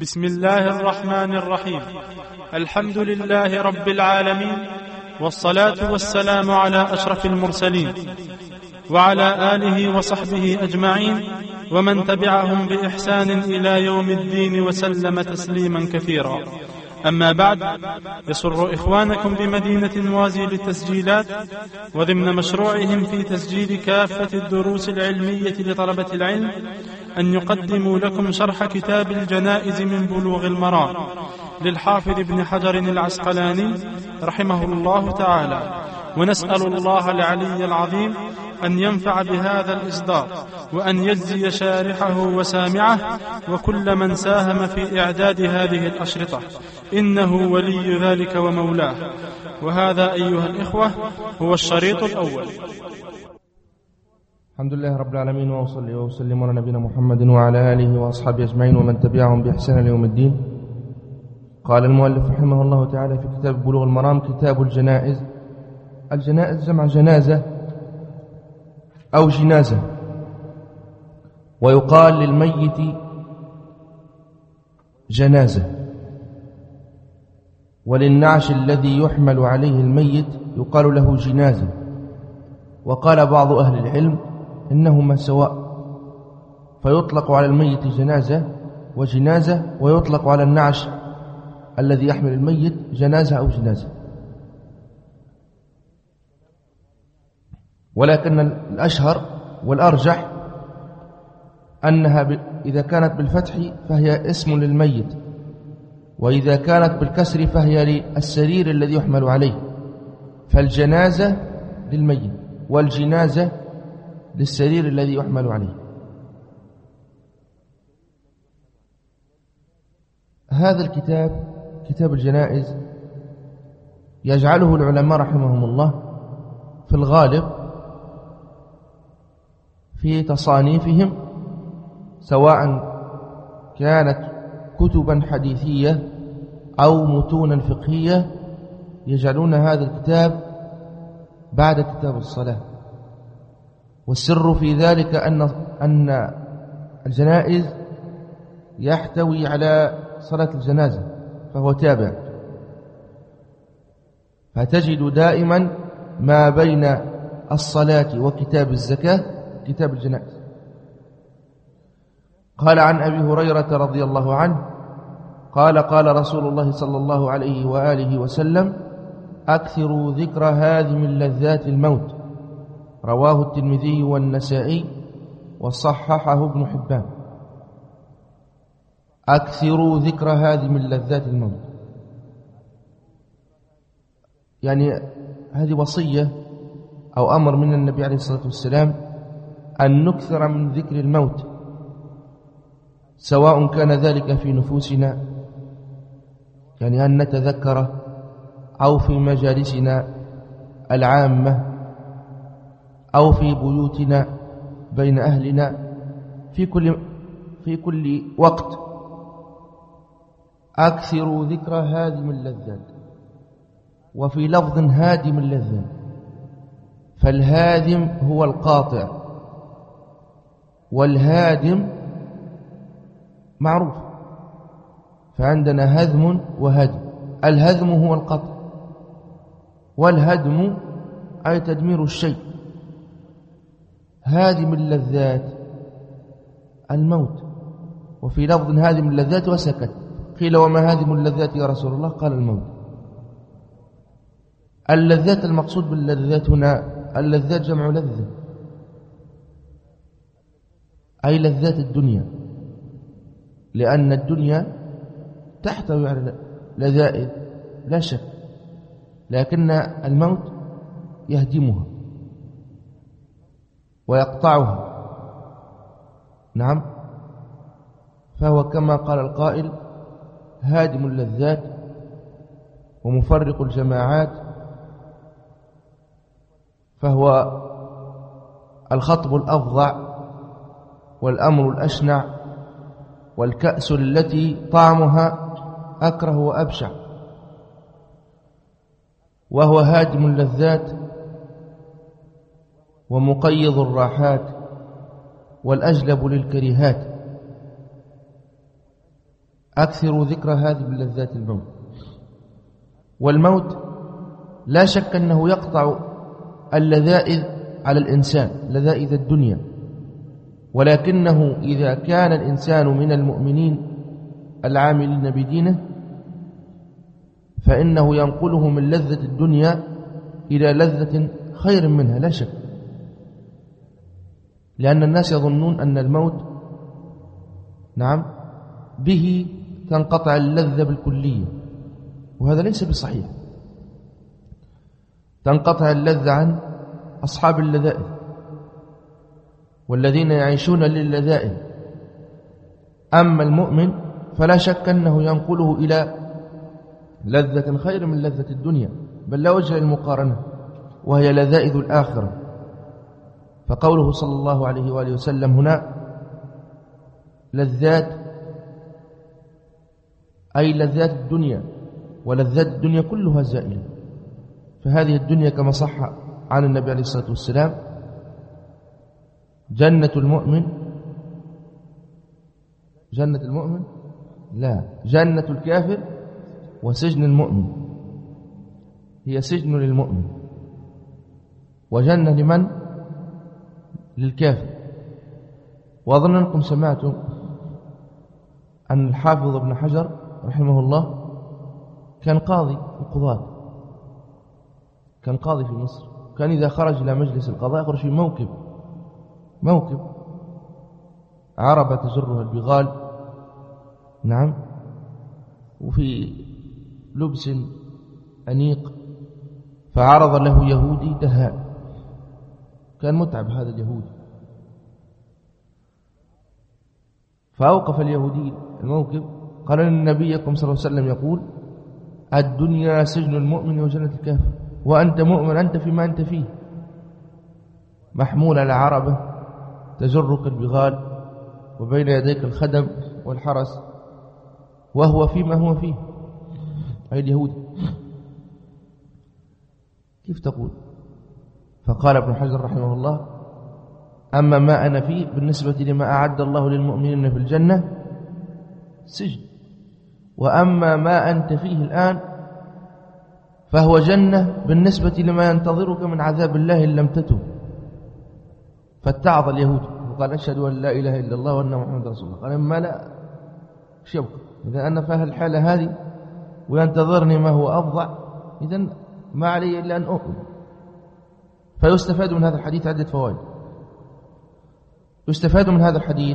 بسم الله الرحمن الرحيم. الحمد لله رب العالمين، والصلاة والسلام على أشرف المرسلين وعلى آله وصحبه أجمعين ومن تبعهم بإحسان إلى يوم الدين وسلم تسليما كثيرا. أما بعد، يسر إخوانكم بمدينة موازي للتسجيلات وضمن مشروعهم في تسجيل كافة الدروس العلمية لطلبة العلم أن يقدموا لكم شرح كتاب الجنائز من بلوغ المرام للحافظ ابن حجر العسقلاني رحمه الله تعالى، ونسأل الله العلي العظيم أن ينفع بهذا الإصدار، وأن يجزي شارحه وسامعه وكل من ساهم في إعداد هذه الأشرطة، إنه ولي ذلك ومولاه. وهذا أيها الإخوة هو الشريط الأول. الحمد لله رب العالمين، وأصلي وأسلم على نبينا محمد وعلى آله وأصحابه أجمعين ومن تبعهم بإحسان ليوم الدين. قال المؤلف رحمه الله تعالى في كتاب بلوغ المرام: كتاب الجنائز. الجنائز جمع جنازة أو جنازة، ويقال للميت جنازة، وللنعش الذي يحمل عليه الميت يقال له جنازة. وقال بعض أهل العلم إنهما سواء، فيطلق على الميت جنازة وجنازة، ويطلق على النعش الذي يحمل الميت جنازة أو جنازة. ولكن الأشهر والأرجح أنها إذا كانت بالفتح فهي اسم للميت، وإذا كانت بالكسر فهي للسرير الذي يحمل عليه. فالجنازة للميت والجنازة للسرير الذي يحمل عليه. هذا الكتاب كتاب الجنائز يجعله العلماء رحمهم الله في الغالب في تصانيفهم، سواء كانت كتبا حديثية أو متونا فقهية، يجعلون هذا الكتاب بعد كتاب الصلاة. والسر في ذلك أن الجنائز يحتوي على صلاة الجنازة، فهو تابع، فتجد دائما ما بين الصلاة وكتاب الزكاة كتاب الجنائز. قال عن أبي هريرة رضي الله عنه قال: قال رسول الله صلى الله عليه وآله وسلم: أكثروا ذكر هادم اللذات الموت. رواه الترمذي والنسائي وصححه ابن حبان. أكثروا ذكر هادم اللذات الموت، يعني هذه وصية أو أمر من النبي عليه الصلاة والسلام أن نكثر من ذكر الموت، سواء كان ذلك في نفوسنا، يعني أن نتذكره، أو في مجالسنا العامة، أو في بيوتنا بين أهلنا، في كل وقت. أكثروا ذكر هادم اللذات. وفي لفظ هادم اللذات، فالهادم هو القاطع، والهادم معروف، فعندنا هدم وهدم. الهدم هو القطع، والهدم أي تدمير الشيء. هادم اللذات الموت. وفي لفظ هادم اللذات وسكت. قيل: وما هادم اللذات يا رسول الله؟ قال: الموت. اللذات المقصود باللذات هنا اللذات جمع لذة، أي لذات الدنيا، لأن الدنيا تحتوي على لذائذ لا شك، لكن الموت يهدمها ويقطعها. نعم، فهو كما قال القائل: هادم اللذات ومفرق الجماعات، فهو الخطب الأفظع والأمر الأشنع والكأس التي طعمها أكره وأبشع. وهو هادم اللذات ومقيض الراحات والأجلب للكريهات. أكثروا ذكر هذه بلذات الموت. والموت لا شك أنه يقطع اللذائذ على الإنسان، لذائذ الدنيا، ولكنه إذا كان الإنسان من المؤمنين العاملين بدينه فإنه ينقله من لذة الدنيا إلى لذة خير منها لا شك، لأن الناس يظنون أن الموت نعم به تنقطع اللذة بالكلية، وهذا ليس بصحيح. تنقطع اللذة عن أصحاب اللذائذ والذين يعيشون للذائذ، أما المؤمن فلا شك أنه ينقله إلى لذة خير من لذة الدنيا، بل لا وجه للمقارنة، وهي لذائذ الآخرة. فقوله صلى الله عليه وآله وسلم هنا لذات، أي لذات الدنيا، ولذات الدنيا كلها زائلة. فهذه الدنيا كما صح عن النبي عليه الصلاة والسلام جنة المؤمن، جنة المؤمن لا، جنة الكافر وسجن المؤمن. هي سجن للمؤمن وجنة لمن؟ للكافر. وأظن أنكم سمعتم أن الحافظ ابن حجر رحمه الله كان قاضي القضاة، كان قاضي في مصر، كان إذا خرج إلى مجلس القضاء يخرج في موكب عربة تجرها البغال نعم، وفي لبس أنيق، فعرض له يهودي دهاء، كان متعب هذا اليهودي، فأوقف اليهودي الموكب، قال إن نبيكم صلى الله عليه وسلم يقول الدنيا سجن المؤمن وجنة الكافر، وأنت مؤمن أنت فيما أنت فيه، محمول على عربة تجرك البغال وبين يديك الخدم والحرس، وهو فيما هو فيه، أي اليهود. كيف تقول؟ فقال ابن حجر رحمه الله أما ما أنا فيه بالنسبة لما أعد الله للمؤمنين في الجنة سجن، وأما ما أنت فيه الآن فهو جنة بالنسبة لما ينتظرك من عذاب الله إن لم تتب. فاتعظ اليهود وقال أشهد أن لا إله إلا الله وأن محمد رسول الله. قال أما لا شبك، إذا أنا فاهم الحالة هذه وينتظرني ما هو أفضع، إذن ما علي إلا أن أؤمن. فيستفاد من هذا الحديث عدة فوائد. يستفاد من هذا الحديث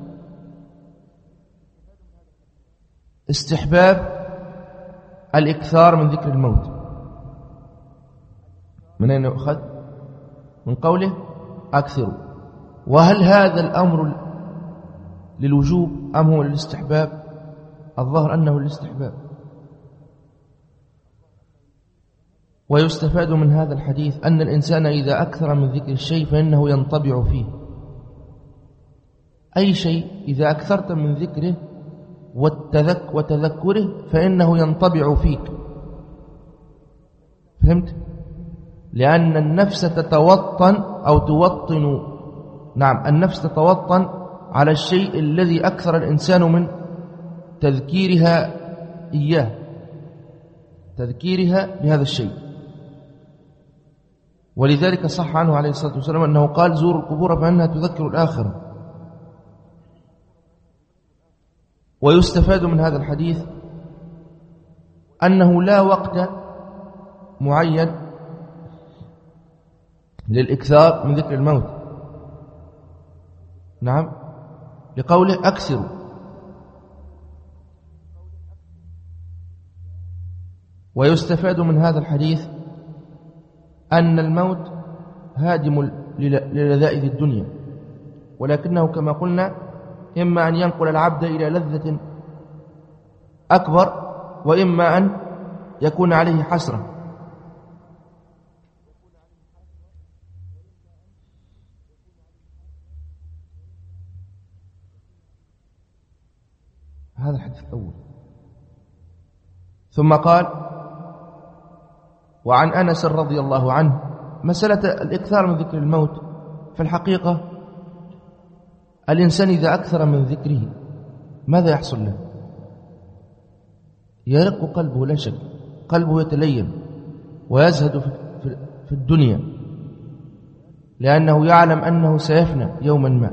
استحباب الإكثار من ذكر الموت. من أين يؤخذ؟ من قوله أكثروا. وهل هذا الأمر للوجوب أم هو للاستحباب؟ الظاهر أنه للاستحباب. ويستفاد من هذا الحديث أن الإنسان إذا أكثر من ذكر الشيء فإنه ينطبع فيه. أي شيء إذا أكثرت من ذكره وتذكره فإنه ينطبع فيك. فهمت؟ لأن النفس تتوطن أو توطن، نعم النفس تتوطن على الشيء الذي أكثر الإنسان من تذكيرها إياه، تذكيرها بهذا الشيء. ولذلك صح عنه عليه الصلاة والسلام أنه قال زوروا القبور فإنها تذكر الآخرة. ويستفاد من هذا الحديث أنه لا وقت معين للإكثار من ذكر الموت. نعم، لقوله أكثروا. ويستفاد من هذا الحديث أن الموت هادم للذائذ الدنيا، ولكنه كما قلنا إما أن ينقل العبد إلى لذة أكبر، وإما أن يكون عليه حسرة. هذا الحديث الأول. ثم قال وعن أنس رضي الله عنه مسألة الإكثار من ذكر الموت. في الحقيقة الإنسان إذا أكثر من ذكره ماذا يحصل له؟ يرق قلبه لا شك، قلبه يتلين ويزهد في الدنيا، لأنه يعلم أنه سيفنى يوما ما.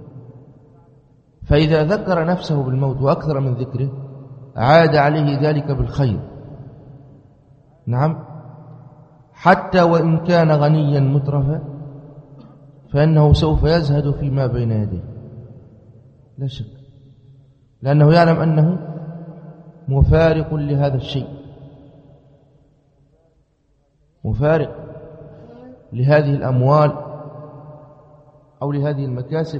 فإذا ذكر نفسه بالموت وأكثر من ذكره عاد عليه ذلك بالخير. نعم، حتى وإن كان غنيا مترفا فإنه سوف يزهد فيما بين يديه لا شك، لأنه يعلم أنه مفارق لهذا الشيء، مفارق لهذه الأموال أو لهذه المكاسب،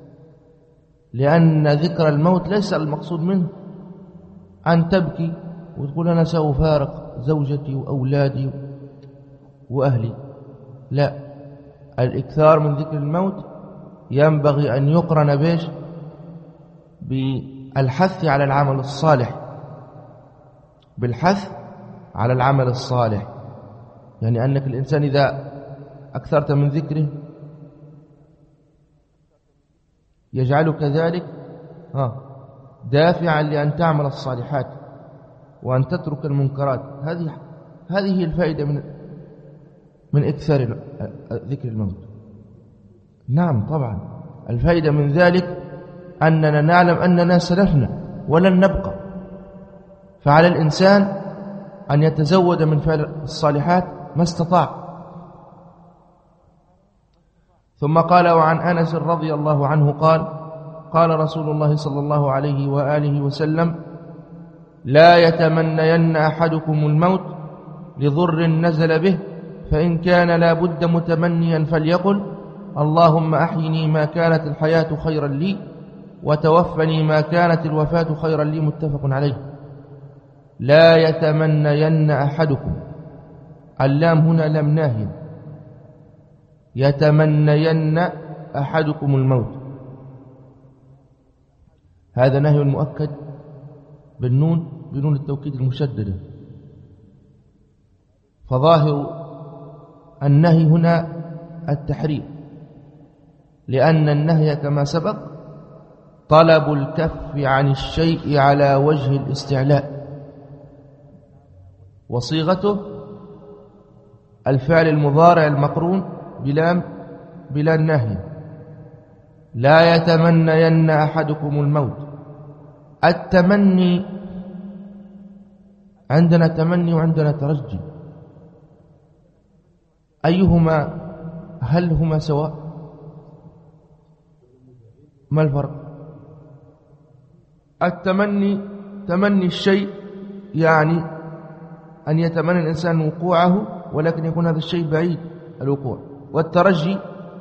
لأن ذكر الموت ليس المقصود منه أن تبكي وتقول أنا سأفارق زوجتي وأولادي وأهلي، لا، الإكثار من ذكر الموت ينبغي أن يقرن بيش بالحث على العمل الصالح، بالحث على العمل الصالح. يعني أنك الإنسان إذا أكثرت من ذكره يجعلك ذلك دافعا لأن تعمل الصالحات وأن تترك المنكرات. هذه هي الفائدة من إكثار ذكر الموت. نعم طبعا، الفائدة من ذلك أننا نعلم أننا سلفنا ولن نبقى، فعلى الإنسان أن يتزود من فعل الصالحات ما استطاع. ثم قال: وعن أنس رضي الله عنه قال: قال رسول الله صلى الله عليه وآله وسلم: لا يتمنين أحدكم الموت لضر نزل به، فإن كان لا بد متمنيا فليقل: اللهم أحيني ما كانت الحياة خيرا لي، وتوفني ما كانت الوفاة خيرا لي. متفق عليه. لا يتمنين أحدكم، اللام هنا لم ناهي، يتمنين أحدكم الموت، هذا نهي مؤكد بنون التوكيد المشددة، فظاهر النهي هنا التحريم، لأن النهي كما سبق طلب الكف عن الشيء على وجه الاستعلاء، وصيغته الفعل المضارع المقرون بلا النهي. لا يتمنين أحدكم الموت. التمني عندنا تمني وعندنا ترجي، أيهما هل هما سواء؟ ما الفرق؟ التمني تمني الشيء، يعني أن يتمنى الإنسان وقوعه ولكن يكون هذا الشيء بعيد الوقوع، والترجي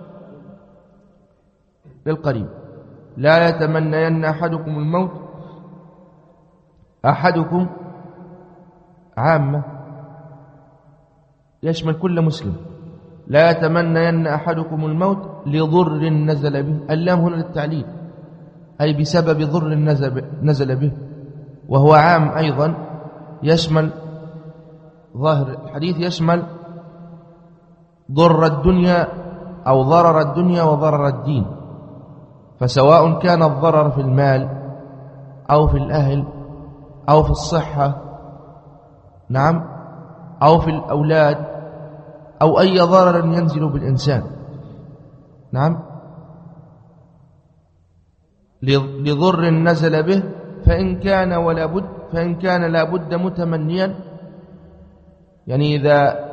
للقريب. لا يتمنين أحدكم الموت، أحدكم عامة يشمل كل مسلم. لا يتمنين أحدكم الموت لضر نزل به، اللام هنا للتعليل، أي بسبب ضر نزل به، وهو عام أيضا، يشمل ظاهر الحديث يشمل ضر الدنيا أو ضرر الدنيا وضرر الدين، فسواء كان الضرر في المال أو في الأهل أو في الصحة، نعم، أو في الأولاد، أو أي ضرر ينزل بالإنسان، نعم، لضر نزل به، فإن كان لا بد متمنيا، يعني إذا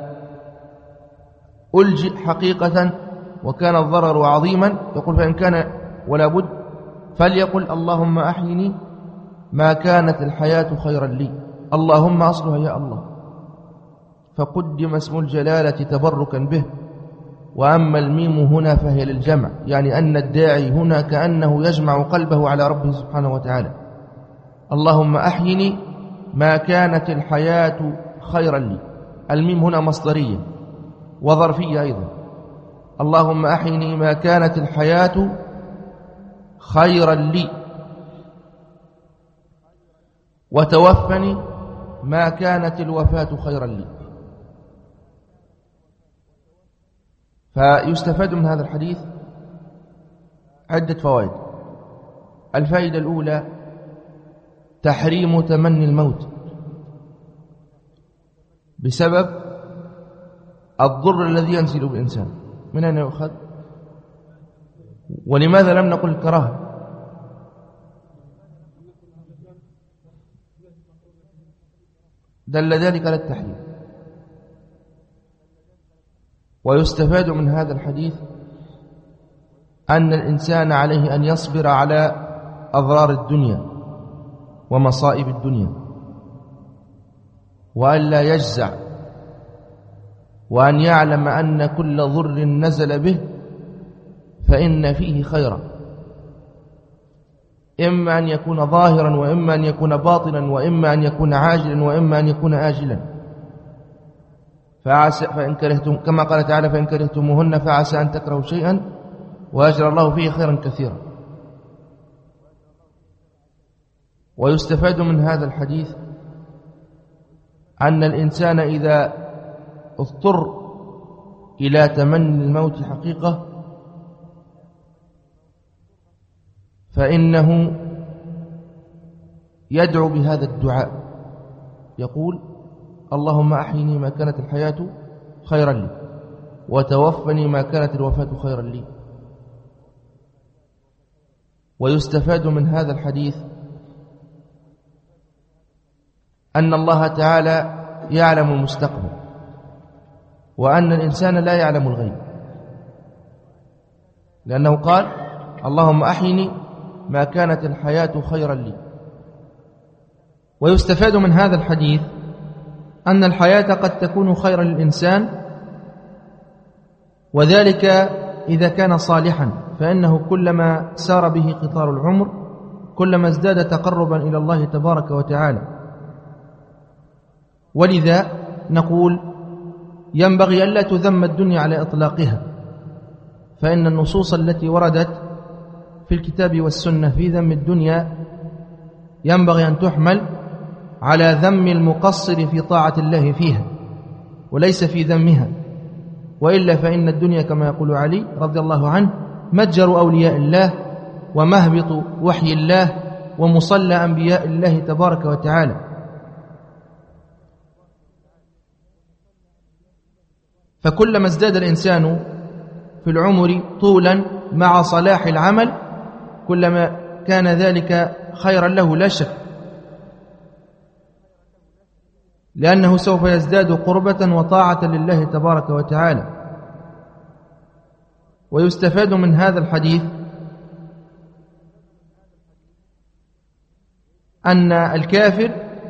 ألجئ حقيقة وكان الضرر عظيما يقول فإن كان ولا بد فليقل: اللهم أحيني ما كانت الحياة خيرا لي، اللهم أصلها يا الله، فقدم اسم الجلالة تبركا به. وأما الميم هنا فهي للجمع، يعني أن الداعي هنا كأنه يجمع قلبه على ربه سبحانه وتعالى. اللهم أحيني ما كانت الحياة خيرا لي، الميم هنا مصدرية وظرفية أيضا. اللهم أحيني ما كانت الحياة خيرا لي، وتوفني ما كانت الوفاة خيرا لي. فيستفاد من هذا الحديث عدة فوائد. الفائدة الأولى: تحريم تمني الموت بسبب الضر الذي ينزل بالإنسان. من أين يؤخذ؟ ولماذا لم نقل الكراهة؟ دل ذلك على التحريم. ويستفاد من هذا الحديث أن الإنسان عليه أن يصبر على أضرار الدنيا ومصائب الدنيا، وأن لا يجزع، وأن يعلم أن كل ضر نزل به فإن فيه خيرا، إما أن يكون ظاهرا وإما أن يكون باطنا وإما أن يكون عاجلا وإما أن يكون آجلا. فإن كرهتم كما قال تعالى: فإن كرهتموهن فعسى أن تكرهوا شيئا ويجعل الله فيه خيرا كثيرا. ويستفاد من هذا الحديث أن الإنسان إذا اضطر إلى تمني الموت حقيقة فإنه يدعو بهذا الدعاء، يقول: اللهم أحيني ما كانت الحياة خيرا لي، وتوفني ما كانت الوفاة خيرا لي. ويستفاد من هذا الحديث أن الله تعالى يعلم المستقبل، وأن الإنسان لا يعلم الغيب، لأنه قال: اللهم أحيني ما كانت الحياة خيرا لي. ويستفاد من هذا الحديث أن الحياة قد تكون خيرا للإنسان، وذلك إذا كان صالحا، فإنه كلما سار به قطار العمر كلما ازداد تقربا إلى الله تبارك وتعالى. ولذا نقول: ينبغي ألا تذم الدنيا على إطلاقها، فإن النصوص التي وردت في الكتاب والسنة في ذم الدنيا ينبغي أن تحمل على ذم المقصر في طاعة الله فيها، وليس في ذمها، وإلا فإن الدنيا كما يقول علي رضي الله عنه متجر أولياء الله ومهبط وحي الله ومصلى أنبياء الله تبارك وتعالى. فكلما ازداد الإنسان في العمر طولا مع صلاح العمل كلما كان ذلك خيرا له لا شك، لأنه سوف يزداد قربة وطاعة لله تبارك وتعالى. ويستفاد من هذا الحديث أن الكافر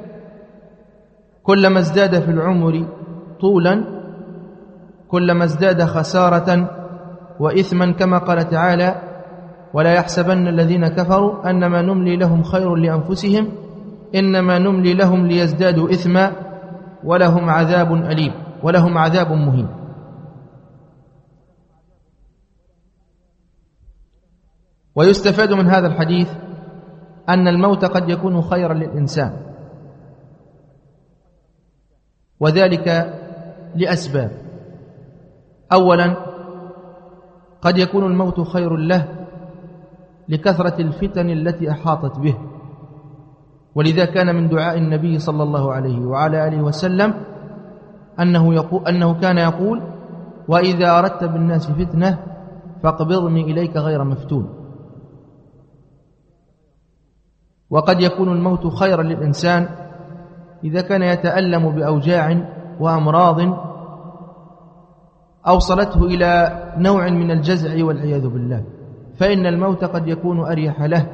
كلما ازداد في العمر طولا كلما ازداد خسارة وإثما، كما قال تعالى: ولا يحسبن الذين كفروا أنما نملي لهم خير لأنفسهم إنما نملي لهم ليزدادوا إثما ولهم عذاب أليم ولهم عذاب مهين. ويستفاد من هذا الحديث أن الموت قد يكون خيرا للإنسان، وذلك لأسباب. أولا، قد يكون الموت خير له لكثرة الفتن التي أحاطت به، ولذا كان من دعاء النبي صلى الله عليه وعلى آله وسلم أنه كان يقول: وإذا أردت بالناس فتنة فاقبضني إليك غير مفتون. وقد يكون الموت خيرا للإنسان إذا كان يتألم بأوجاع وأمراض أوصلته إلى نوع من الجزع والعياذ بالله، فإن الموت قد يكون أريح له.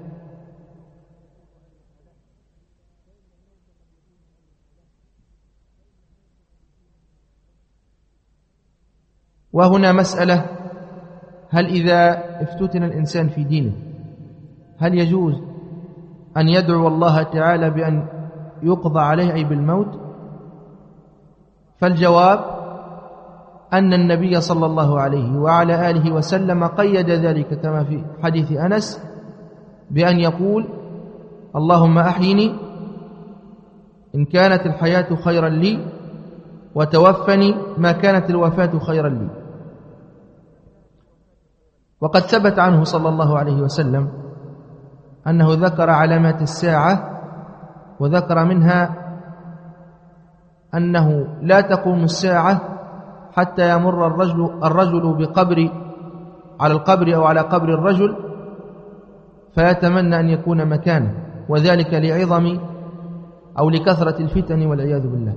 وهنا مسألة: هل إذا افتتن الإنسان في دينه هل يجوز أن يدعو الله تعالى بأن يقضى عليه أي بالموت؟ فالجواب أن النبي صلى الله عليه وعلى آله وسلم قيد ذلك كما في حديث أنس بأن يقول: اللهم أحيني إن كانت الحياة خيرا لي وتوفني ما كانت الوفاة خيرا لي. وقد ثبت عنه صلى الله عليه وسلم أنه ذكر علامات الساعة، وذكر منها أنه لا تقوم الساعة حتى يمر الرجل بقبر على القبر أو على قبر الرجل فيتمنى أن يكون مكانه، وذلك لعظم أو لكثرة الفتن والعياذ بالله.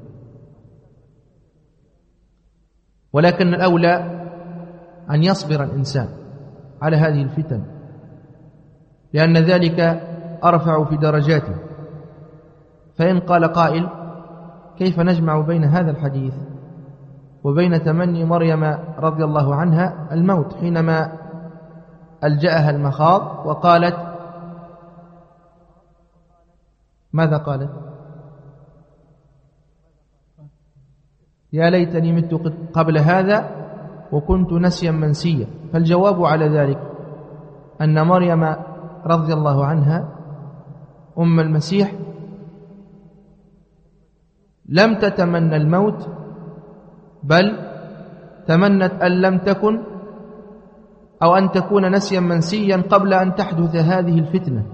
ولكن الأولى أن يصبر الإنسان على هذه الفتن، لأن ذلك أرفع في درجاته. فإن قال قائل: كيف نجمع بين هذا الحديث وبين تمني مريم رضي الله عنها الموت حينما ألجأها المخاض وقالت ماذا قالت؟ يا ليتني مت قبل هذا وكنت نسيا منسيا. فالجواب على ذلك أن مريم رضي الله عنها أم المسيح لم تتمنى الموت، بل تمنت أن لم تكن أو أن تكون نسيا منسيا قبل أن تحدث هذه الفتنة.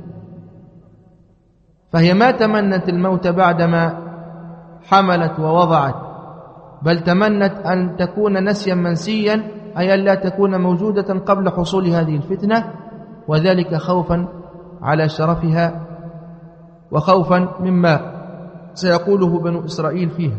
فهي ما تمنت الموت بعدما حملت ووضعت، بل تمنت أن تكون نسيا منسيا، أي أن لا تكون موجودة قبل حصول هذه الفتنة، وذلك خوفا على شرفها وخوفا مما سيقوله بنو إسرائيل فيها.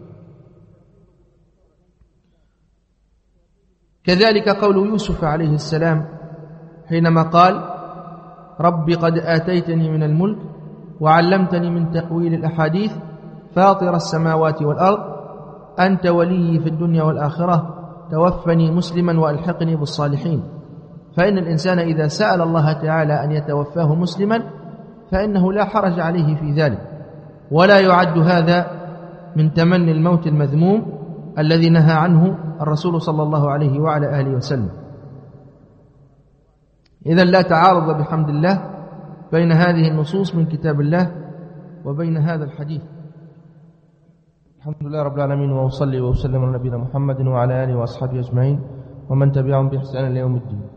كذلك قول يوسف عليه السلام حينما قال: رب قد آتيتني من الملك وعلمتني من تأويل الأحاديث فاطر السماوات والأرض أنت ولي في الدنيا والآخرة توفني مسلما وألحقني بالصالحين. فإن الإنسان إذا سأل الله تعالى أن يتوفاه مسلما فإنه لا حرج عليه في ذلك، ولا يعد هذا من تمني الموت المذموم الذي نهى عنه الرسول صلى الله عليه وعلى آله وسلم. إذن لا تعارض بحمد الله بين هذه النصوص من كتاب الله وبين هذا الحديث. الحمد لله رب العالمين، وأصلي وأسلم على نبينا محمد وعلى آله وأصحابه أجمعين ومن تبعهم بإحسان إلى يوم الدين.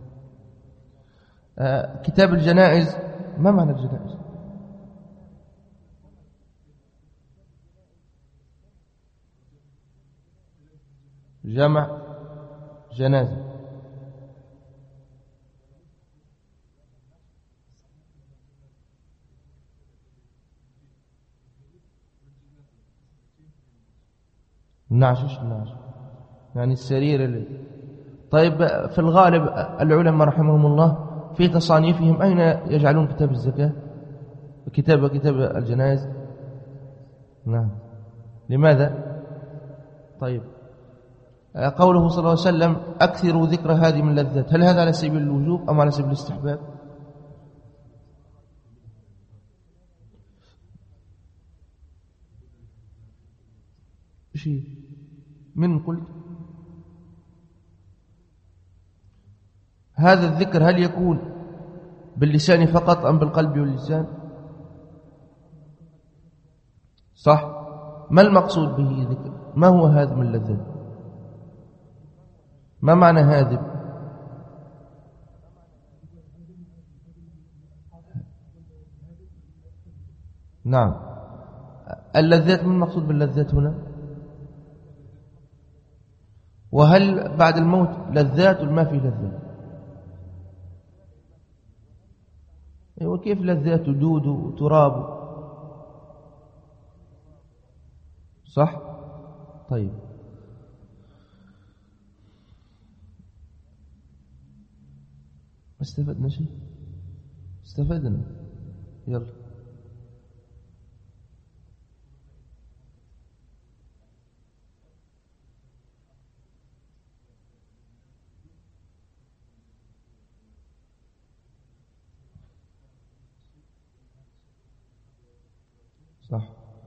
كتاب الجنائز. ما معنى الجنائز؟ جمع جنازة. النعش يعني السرير طيب، في الغالب العلماء رحمهم الله في تصانيفهم أين يجعلون كتاب الزكاة؟ كتاب الجنائز. نعم. لماذا؟ طيب، قوله صلى الله عليه وسلم أكثروا ذكر هذه من اللذات، هل هذا على سبيل الوجوب أم على سبيل الاستحباب؟ شيء من قلت هذا الذكر هل يكون باللسان فقط أم بالقلب واللسان؟ صح. ما المقصود به ذكر؟ ما هو هذا من اللذات؟ ما معنى هذا؟ نعم. اللذات، ما المقصود باللذات هنا؟ وهل بعد الموت لذات ولا ما في لذات؟ وكيف لذات ودود وتراب؟ صح. طيب، استفدنا شيء؟ استفدنا. يلا. صح.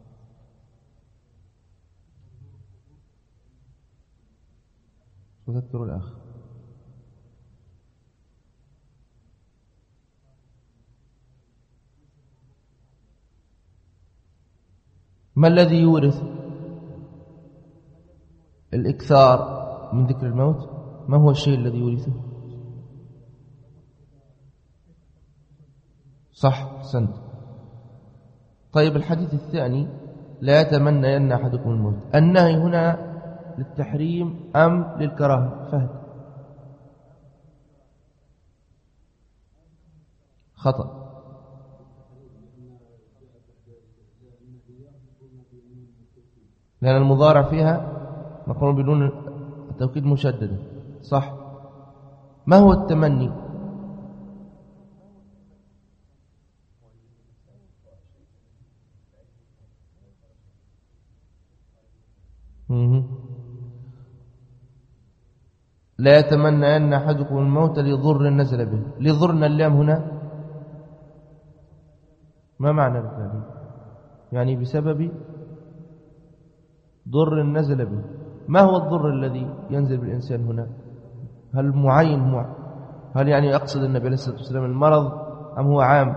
تذكر الأخ. ما الذي يورث الإكثار من ذكر الموت؟ ما هو الشيء الذي يورثه؟ صح، أحسنت. طيب، الحديث الثاني لا يتمنين أحدكم الموت. النهي هنا للتحريم أم للكراهة؟ فهد خطأ. لأن المضارع فيها مقرون بدون التوكيد مشددا. صح. ما هو التمني؟ لا يتمنى أن أحدكم الموت لضر نزل به. لضرنا اللام هنا ما معنى الكلام؟ يعني بسبب ضر نزل به. ما هو الضر الذي ينزل بالإنسان هنا؟ هل معين هل يعني يقصد النبي عليه الصلاة والسلام المرض أم هو عام؟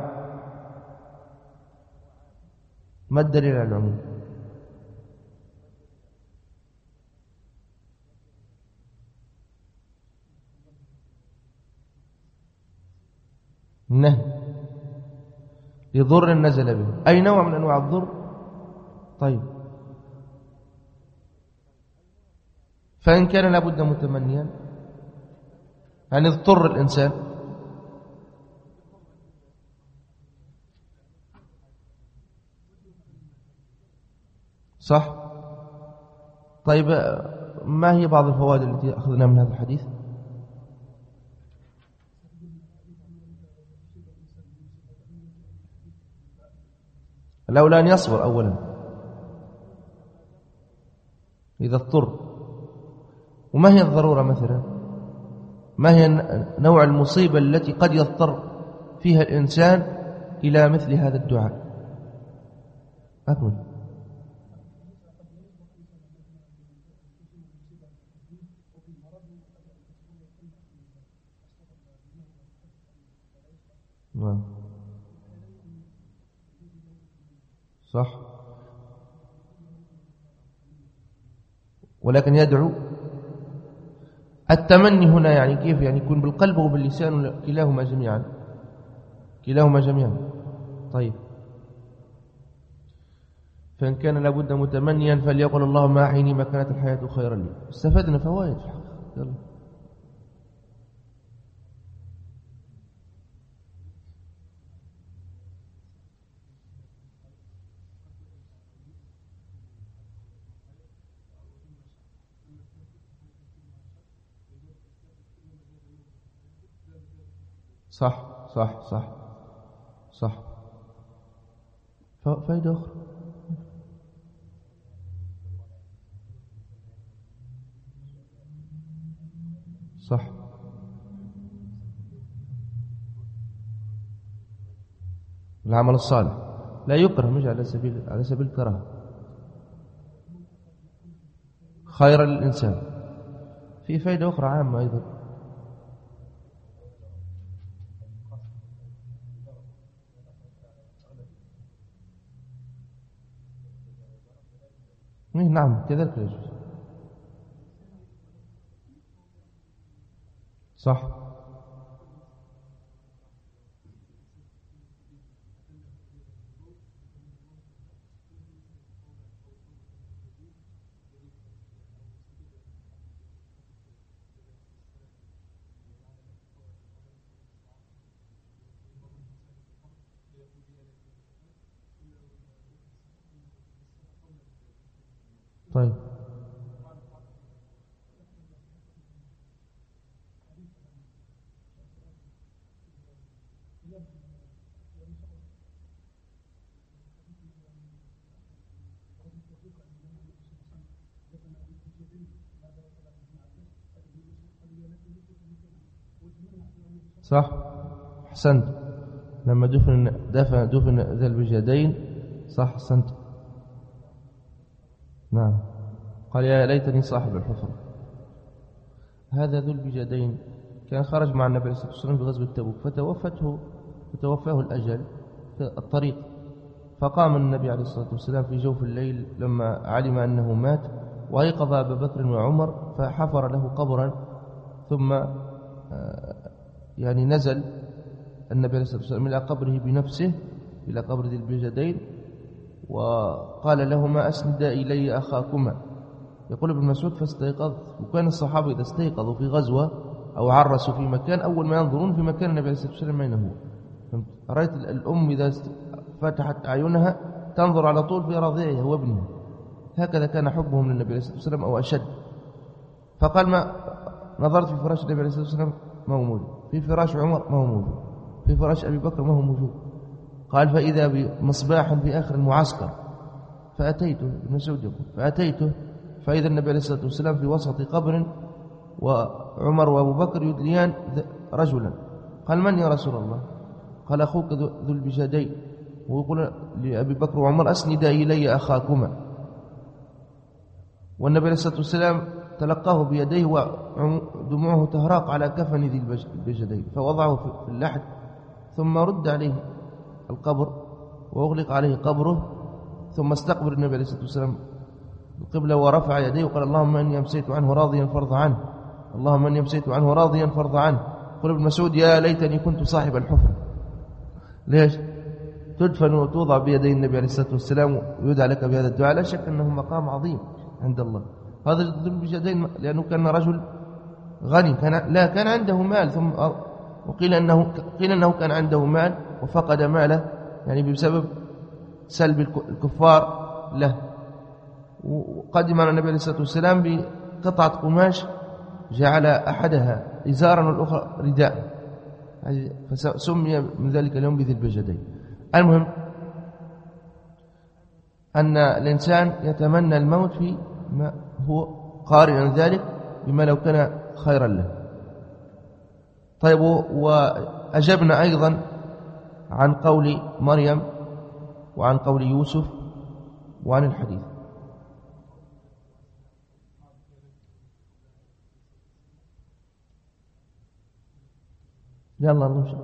ما الدليل على العموم؟ النهي لضر نزل به. أي نوع من أنواع الضر؟ طيب، فإن كان لابد متمنيا يعني اضطر الإنسان صح. طيب، ما هي بعض الفوائد التي أخذنا من هذا الحديث؟ لولا أن يصبر أولا إذا اضطر. وما هي الضرورة مثلا؟ ما هي نوع المصيبة التي قد يضطر فيها الإنسان إلى مثل هذا الدعاء؟ أكمل. صح. ولكن يدعو. التمني هنا يعني كيف؟ يعني يكون بالقلب وباللسان كلاهما جميعا. كلاهما جميعا. طيب، فإن كان لابد متمنيا فليقل اللهم أحيني ما كانت الحياة خيرا لي. استفدنا فوائد. يلا. صح صح صح صح. فائدة أخرى. صح. العمل الصالح لا يكره، مش على سبيل الكراهة، خير للإنسان. في فائدة أخرى عامة أيضا. نعم كذلك يجوز. صح. طيب، صح. أحسنت. لما دفن ذا الوجدين. صح، أحسنت. نعم. قال يا ليتني صاحب الحفرة. هذا ذو الوجدين كان خرج مع النبي عليه الصلاة والسلام في غزوة تبوك فتوفاه الأجل في الطريق. فقام النبي عليه الصلاة والسلام في جوف الليل لما علم أنه مات، وأيقظ أبا بكر وعمر فحفر له قبرا، ثم يعني نزل النبي عليه الصلاة والسلام إلى قبره بنفسه، إلى قبر ذي الوجدين، وقال لهما أسندا إلي أخاكما. يقول ابن مسعود فاستيقظت. وكان الصحابة إذا استيقظوا في غزوة أو عرسوا في مكان أول ما ينظرون في مكان النبي عليه الصلاة والسلام أين هو. رأيت الأم إذا فتحت أعينها تنظر على طول في رضيعها وابنها، هكذا كان حبهم للنبي عليه الصلاة والسلام أو أشد. فقال ما نظرت في فراش النبي عليه الصلاة والسلام ما هو موجود، في فراش عمر ما هو موجود، في فراش أبي بكر ما هو موجود. قال فإذا بمصباح في آخر المعسكر فأتيته، ابن مسعود يقول فأتيته فإذا النبي عليه الصلاة والسلام في وسط قبر وعمر وأبو بكر يدليان رجلا. قال من يا رسول الله؟ قال أخوك ذو البجادين. ويقول لأبي بكر وعمر أسندا إلي أخاكما. والنبي عليه الصلاة والسلام تلقاه بيديه ودموعه تهراق على كفن ذي البجدين، فوضعه في اللحد ثم رد عليه القبر وأغلق عليه قبره، ثم استقبل النبي عليه الصلاة والسلام القبلة ورفع يديه وقال اللهم إني أمسيت عنه راضيا فارض عنه، اللهم إني أمسيت عنه راضيا فارض عنه. قل ابن مسعود يا ليتني كنت صاحب الحفرة. ليش؟ تدفن وتوضع بيدي النبي عليه الصلاة والسلام ويدعى لك بهذا الدعاء. لا شك أنه مقام عظيم عند الله. هذا ذو البجدين لأنه كان رجل غني، كان عنده مال، ثم وقيل أنه كان عنده مال وفقد ماله يعني بسبب سلب الكفار له. وقدم على النبي عليه الصلاة والسلام بقطعة قماش جعل أحدها إزارا والأخرى رداء، فسمي من ذلك اليوم بذي البجدين. المهم أن الإنسان يتمنى الموت في ما هو قارئا ذلك بما لو كان خيرا له. طيب، وأجبنا أيضا عن قول مريم وعن قول يوسف وعن الحديث. يلا نمشي.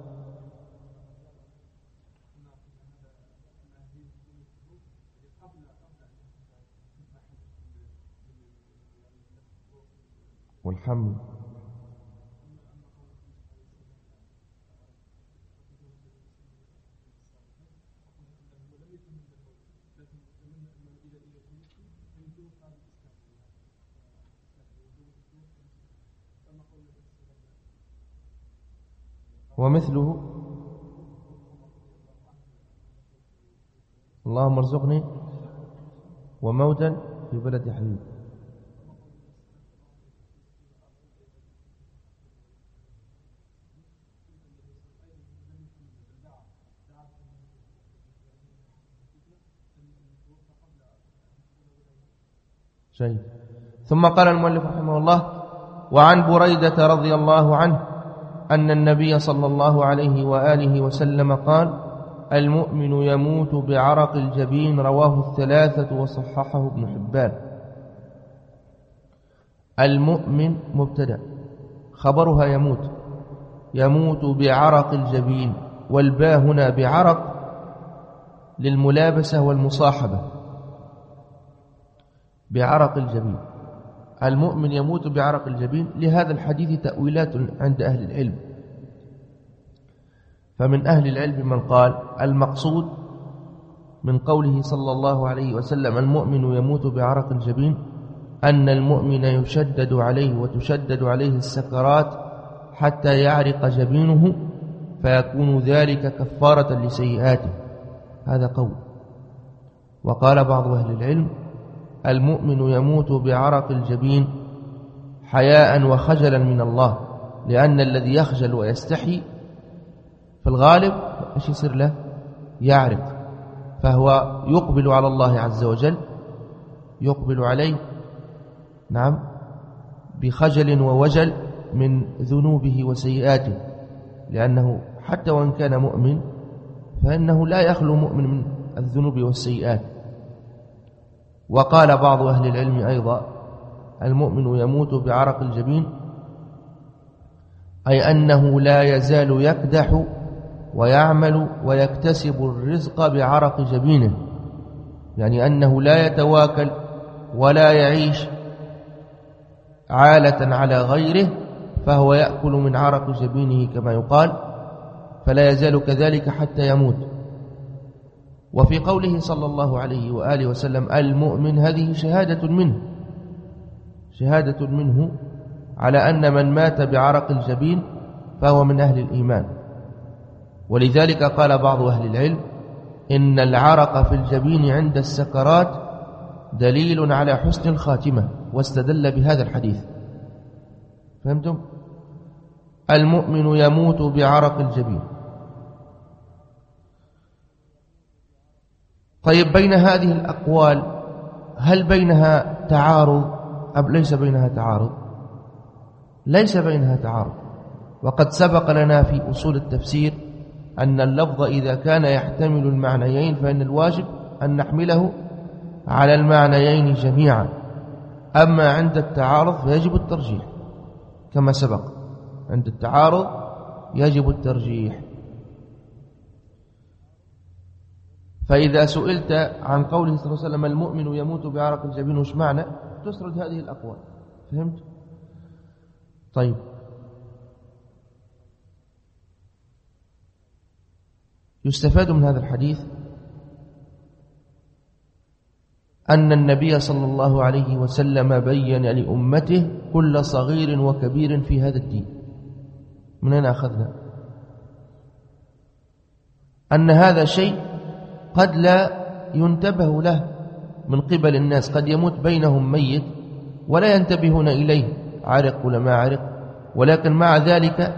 والحمد ومثله اللهم ارزقني وموتا في بلد حبيب. شيء. ثم قال المؤلف رحمه الله: وعن بريدة رضي الله عنه أن النبي صلى الله عليه وآله وسلم قال: المؤمن يموت بعرق الجبين. رواه الثلاثة وصححه ابن حبان. المؤمن مبتدأ، خبرها يموت بعرق الجبين، والباء هنا بعرق للملابسة والمصاحبة. بعرق الجبين، المؤمن يموت بعرق الجبين. لهذا الحديث تأويلات عند أهل العلم، فمن أهل العلم من قال المقصود من قوله صلى الله عليه وسلم المؤمن يموت بعرق الجبين أن المؤمن يشدد عليه وتشدد عليه السكرات حتى يعرق جبينه فيكون ذلك كفارة لسيئاته. هذا قول. وقال بعض أهل العلم المؤمن يموت بعرق الجبين حياء وخجلا من الله، لأن الذي يخجل ويستحي في الغالب ايش يصير له؟ يعرق، فهو يقبل على الله عز وجل، يقبل عليه نعم بخجل ووجل من ذنوبه وسيئاته، لأنه حتى وإن كان مؤمن فإنه لا يخلو مؤمن من الذنوب والسيئات. وقال بعض أهل العلم أيضا المؤمن يموت بعرق الجبين أي أنه لا يزال يكدح ويعمل ويكتسب الرزق بعرق جبينه، يعني أنه لا يتواكل ولا يعيش عالة على غيره، فهو يأكل من عرق جبينه كما يقال، فلا يزال كذلك حتى يموت. وفي قوله صلى الله عليه وآله وسلم المؤمن، هذه شهادة منه على أن من مات بعرق الجبين فهو من أهل الإيمان. ولذلك قال بعض أهل العلم إن العرق في الجبين عند السكرات دليل على حسن الخاتمة، واستدل بهذا الحديث. فهمتم؟ المؤمن يموت بعرق الجبين. طيب، بين هذه الأقوال هل بينها تعارض أم ليس بينها تعارض؟ ليس بينها تعارض. وقد سبق لنا في أصول التفسير أن اللفظ إذا كان يحتمل المعنيين فإن الواجب أن نحمله على المعنيين جميعا. أما عند التعارض فيجب الترجيح كما سبق، عند التعارض يجب الترجيح. فإذا سئلت عن قوله صلى الله عليه وسلم المؤمن يموت بعرق الجبين وش معنى، تسرد هذه الأقوال. فهمت؟ طيب، يستفاد من هذا الحديث أن النبي صلى الله عليه وسلم بين لأمته كل صغير وكبير في هذا الدين. من أين أخذنا؟ أن هذا شيء قد لا ينتبه له من قبل الناس، قد يموت بينهم ميت ولا ينتبهون إليه، عرق ولا ما عرق، ولكن مع ذلك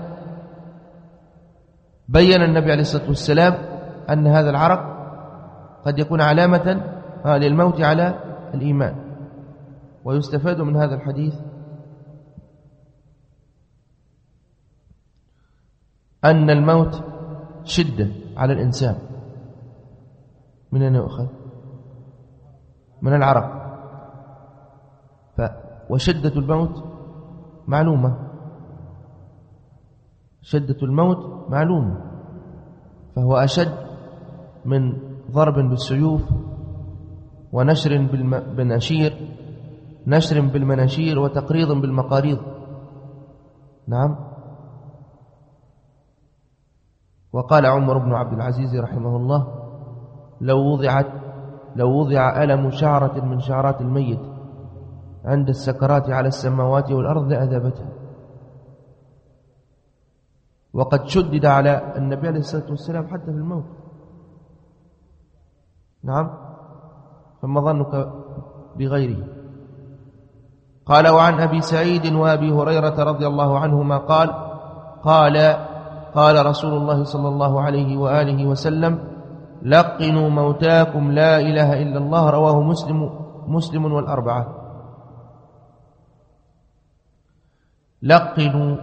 بين النبي عليه الصلاة والسلام أن هذا العرق قد يكون علامة للموت على الإيمان. ويستفاد من هذا الحديث أن الموت شدة على الإنسان. من أين يؤخذ؟ من العرق. وشدة الموت معلومة، شدة الموت معلومة، فهو أشد من ضرب بالسيوف ونشر بالمناشير وتقريض بالمقاريض. نعم. وقال عمر بن عبد العزيز رحمه الله لو وضع ألم شعرة من شعرات الميت عند السكرات على السماوات والأرض لأذابتها. وقد شدد على النبي عليه الصلاة والسلام حتى في الموت. نعم، فما ظنك بغيره؟ قال وعن أبي سعيد وأبي هريرة رضي الله عنهما قال رسول الله صلى الله عليه وآله وسلم لقنوا موتاكم لا إله إلا الله. رواه مسلم والأربعة. لقنوا،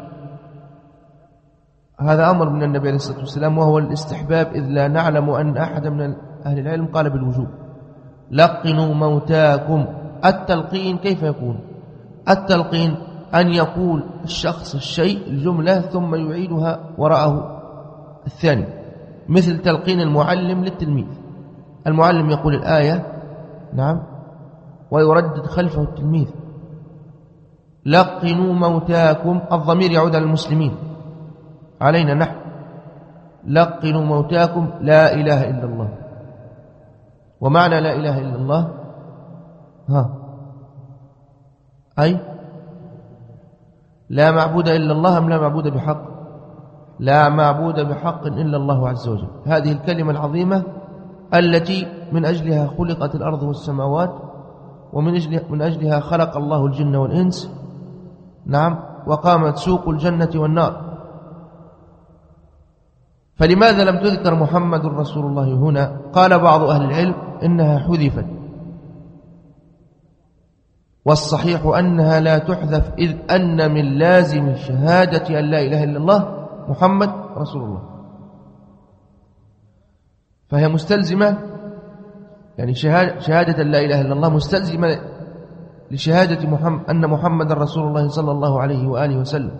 هذا أمر من النبي عليه الصلاة والسلام، وهو الاستحباب، إذ لا نعلم أن أحد من أهل العلم قال بالوجوب. لقنوا موتاكم. التلقين كيف يكون؟ التلقين أن يقول الشخص الشيء الجملة ثم يعيدها وراءه الثاني، مثل تلقين المعلم للتلميذ. المعلم يقول الآية، نعم، ويردد خلفه التلميذ. لقنوا موتاكم، الضمير يعود على المسلمين، علينا نحن. لقنوا موتاكم لا إله إلا الله. ومعنى لا إله إلا الله أي لا معبود إلا الله أم لا معبود بحق؟ لا معبود بحق إلا الله عز وجل. هذه الكلمة العظيمة التي من أجلها خلقت الأرض والسماوات، ومن أجلها خلق الله الجن والإنس. نعم، وقامت سوق الجنة والنار. فلماذا لم تذكر محمد رسول الله هنا؟ قال بعض أهل العلم إنها حذفت، والصحيح أنها لا تحذف، إذ أن من لازم شهادة أن لا إله إلا الله محمد رسول الله، فهي مستلزمة، يعني شهادة أن لا إله إلا الله مستلزمة لشهادة أن محمد رسول الله صلى الله عليه وآله وسلم.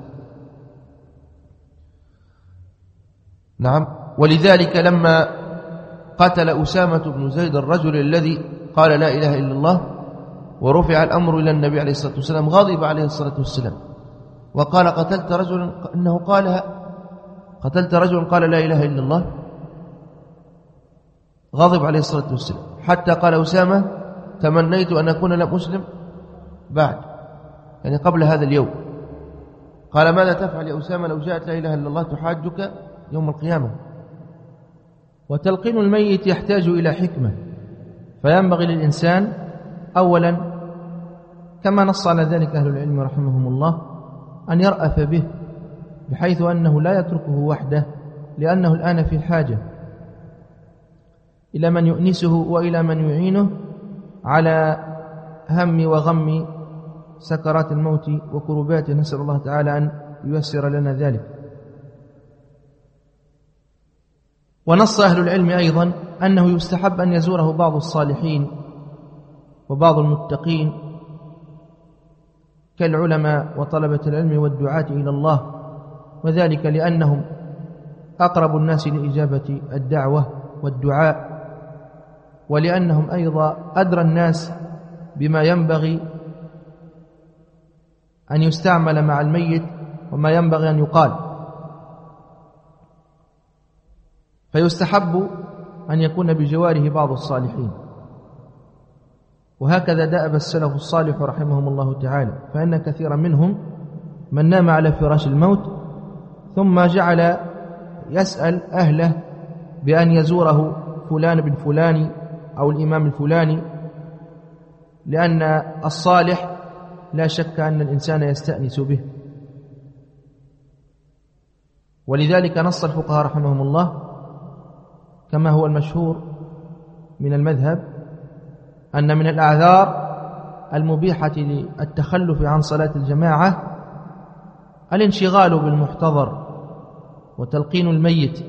نعم. ولذلك لما قتل أسامة بن زيد الرجل الذي قال لا إله إلا الله ورفع الأمر إلى النبي عليه الصلاة والسلام، غضب عليه الصلاة والسلام وقال قتلت رجلا قال لا إله إلا الله. غضب عليه الصلاة والسلام، حتى قال أسامة: تمنيت أن أكون لم أسلم بعد، يعني قبل هذا اليوم. قال: ماذا تفعل يا أسامة لو جاءت لا إله إلا الله تحاجك يوم القيامة؟ وتلقين الميت يحتاج إلى حكمة، فينبغي للإنسان أولا كما نص على ذلك أهل العلم رحمهم الله أن يرأف به، بحيث أنه لا يتركه وحده، لأنه الآن في حاجة إلى من يؤنسه وإلى من يعينه على هم وغم سكرات الموت وكرباته. نسأل الله تعالى أن ييسر لنا ذلك. ونص أهل العلم أيضا أنه يستحب أن يزوره بعض الصالحين وبعض المتقين كالعلماء وطلبة العلم والدعاة إلى الله، وذلك لأنهم أقرب الناس لإجابة الدعوة والدعاء، ولأنهم أيضا أدرى الناس بما ينبغي أن يستعمل مع الميت وما ينبغي أن يقال. فيستحب أن يكون بجواره بعض الصالحين، وهكذا دأب السلف الصالح رحمهم الله تعالى، فإن كثيرا منهم من نام على فراش الموت ثم جعل يسأل أهله بأن يزوره فلان بن فلان أو الإمام الفلاني، لأن الصالح لا شك أن الإنسان يستأنس به. ولذلك نص الفقهاء رحمهم الله كما هو المشهور من المذهب أن من الأعذار المبيحة للتخلف عن صلاة الجماعة الانشغال بالمحتضر وتلقين الميت،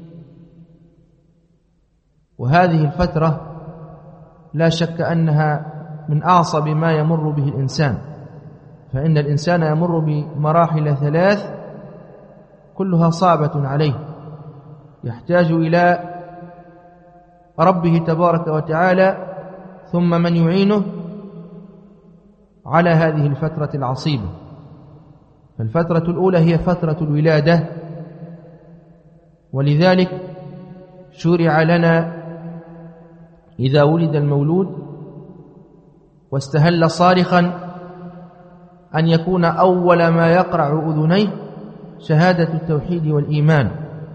وهذه الفترة لا شك أنها من أعصب ما يمر به الإنسان، فإن الإنسان يمر بمراحل ثلاث كلها صعبة عليه، يحتاج إلى ربه تبارك وتعالى ثم من يعينه على هذه الفترة العصيبة. فالفترة الأولى هي فترة الولادة، ولذلك شرع لنا إذا ولد المولود واستهل صارخا أن يكون أول ما يقرع أذنيه شهادة التوحيد والإيمان.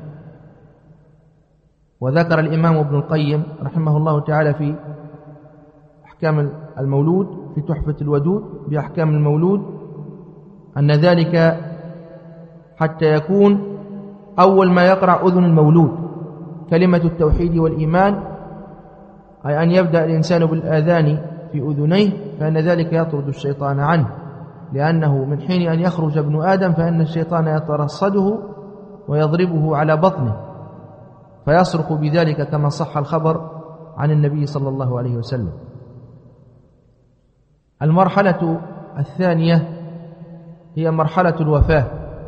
وذكر الإمام ابن القيم رحمه الله تعالى في أحكام المولود في تحفة الودود بأحكام المولود أن ذلك حتى يكون أول ما يقرع أذن المولود كلمة التوحيد والإيمان، أي أن يبدأ الإنسان بالآذان في أذنيه، فإن ذلك يطرد الشيطان عنه، لأنه من حين أن يخرج ابن آدم فإن الشيطان يترصده ويضربه على بطنه فيصرخ بذلك كما صح الخبر عن النبي صلى الله عليه وسلم. المرحلة الثانية هي مرحلة الوفاة.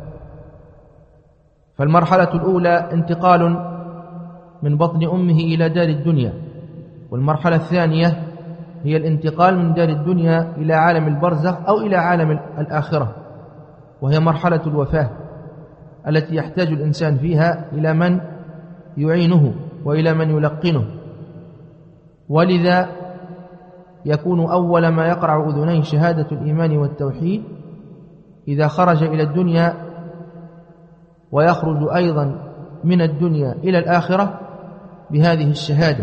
فالمرحلة الأولى انتقال من بطن أمه إلى دار الدنيا، والمرحلة الثانية هي الانتقال من دار الدنيا إلى عالم البرزخ أو إلى عالم الآخرة، وهي مرحلة الوفاة التي يحتاج الإنسان فيها إلى من يعينه وإلى من يلقنه، ولذا يكون أول ما يقرع أذنيه شهادة الإيمان والتوحيد إذا خرج إلى الدنيا، ويخرج أيضا من الدنيا إلى الآخرة بهذه الشهادة.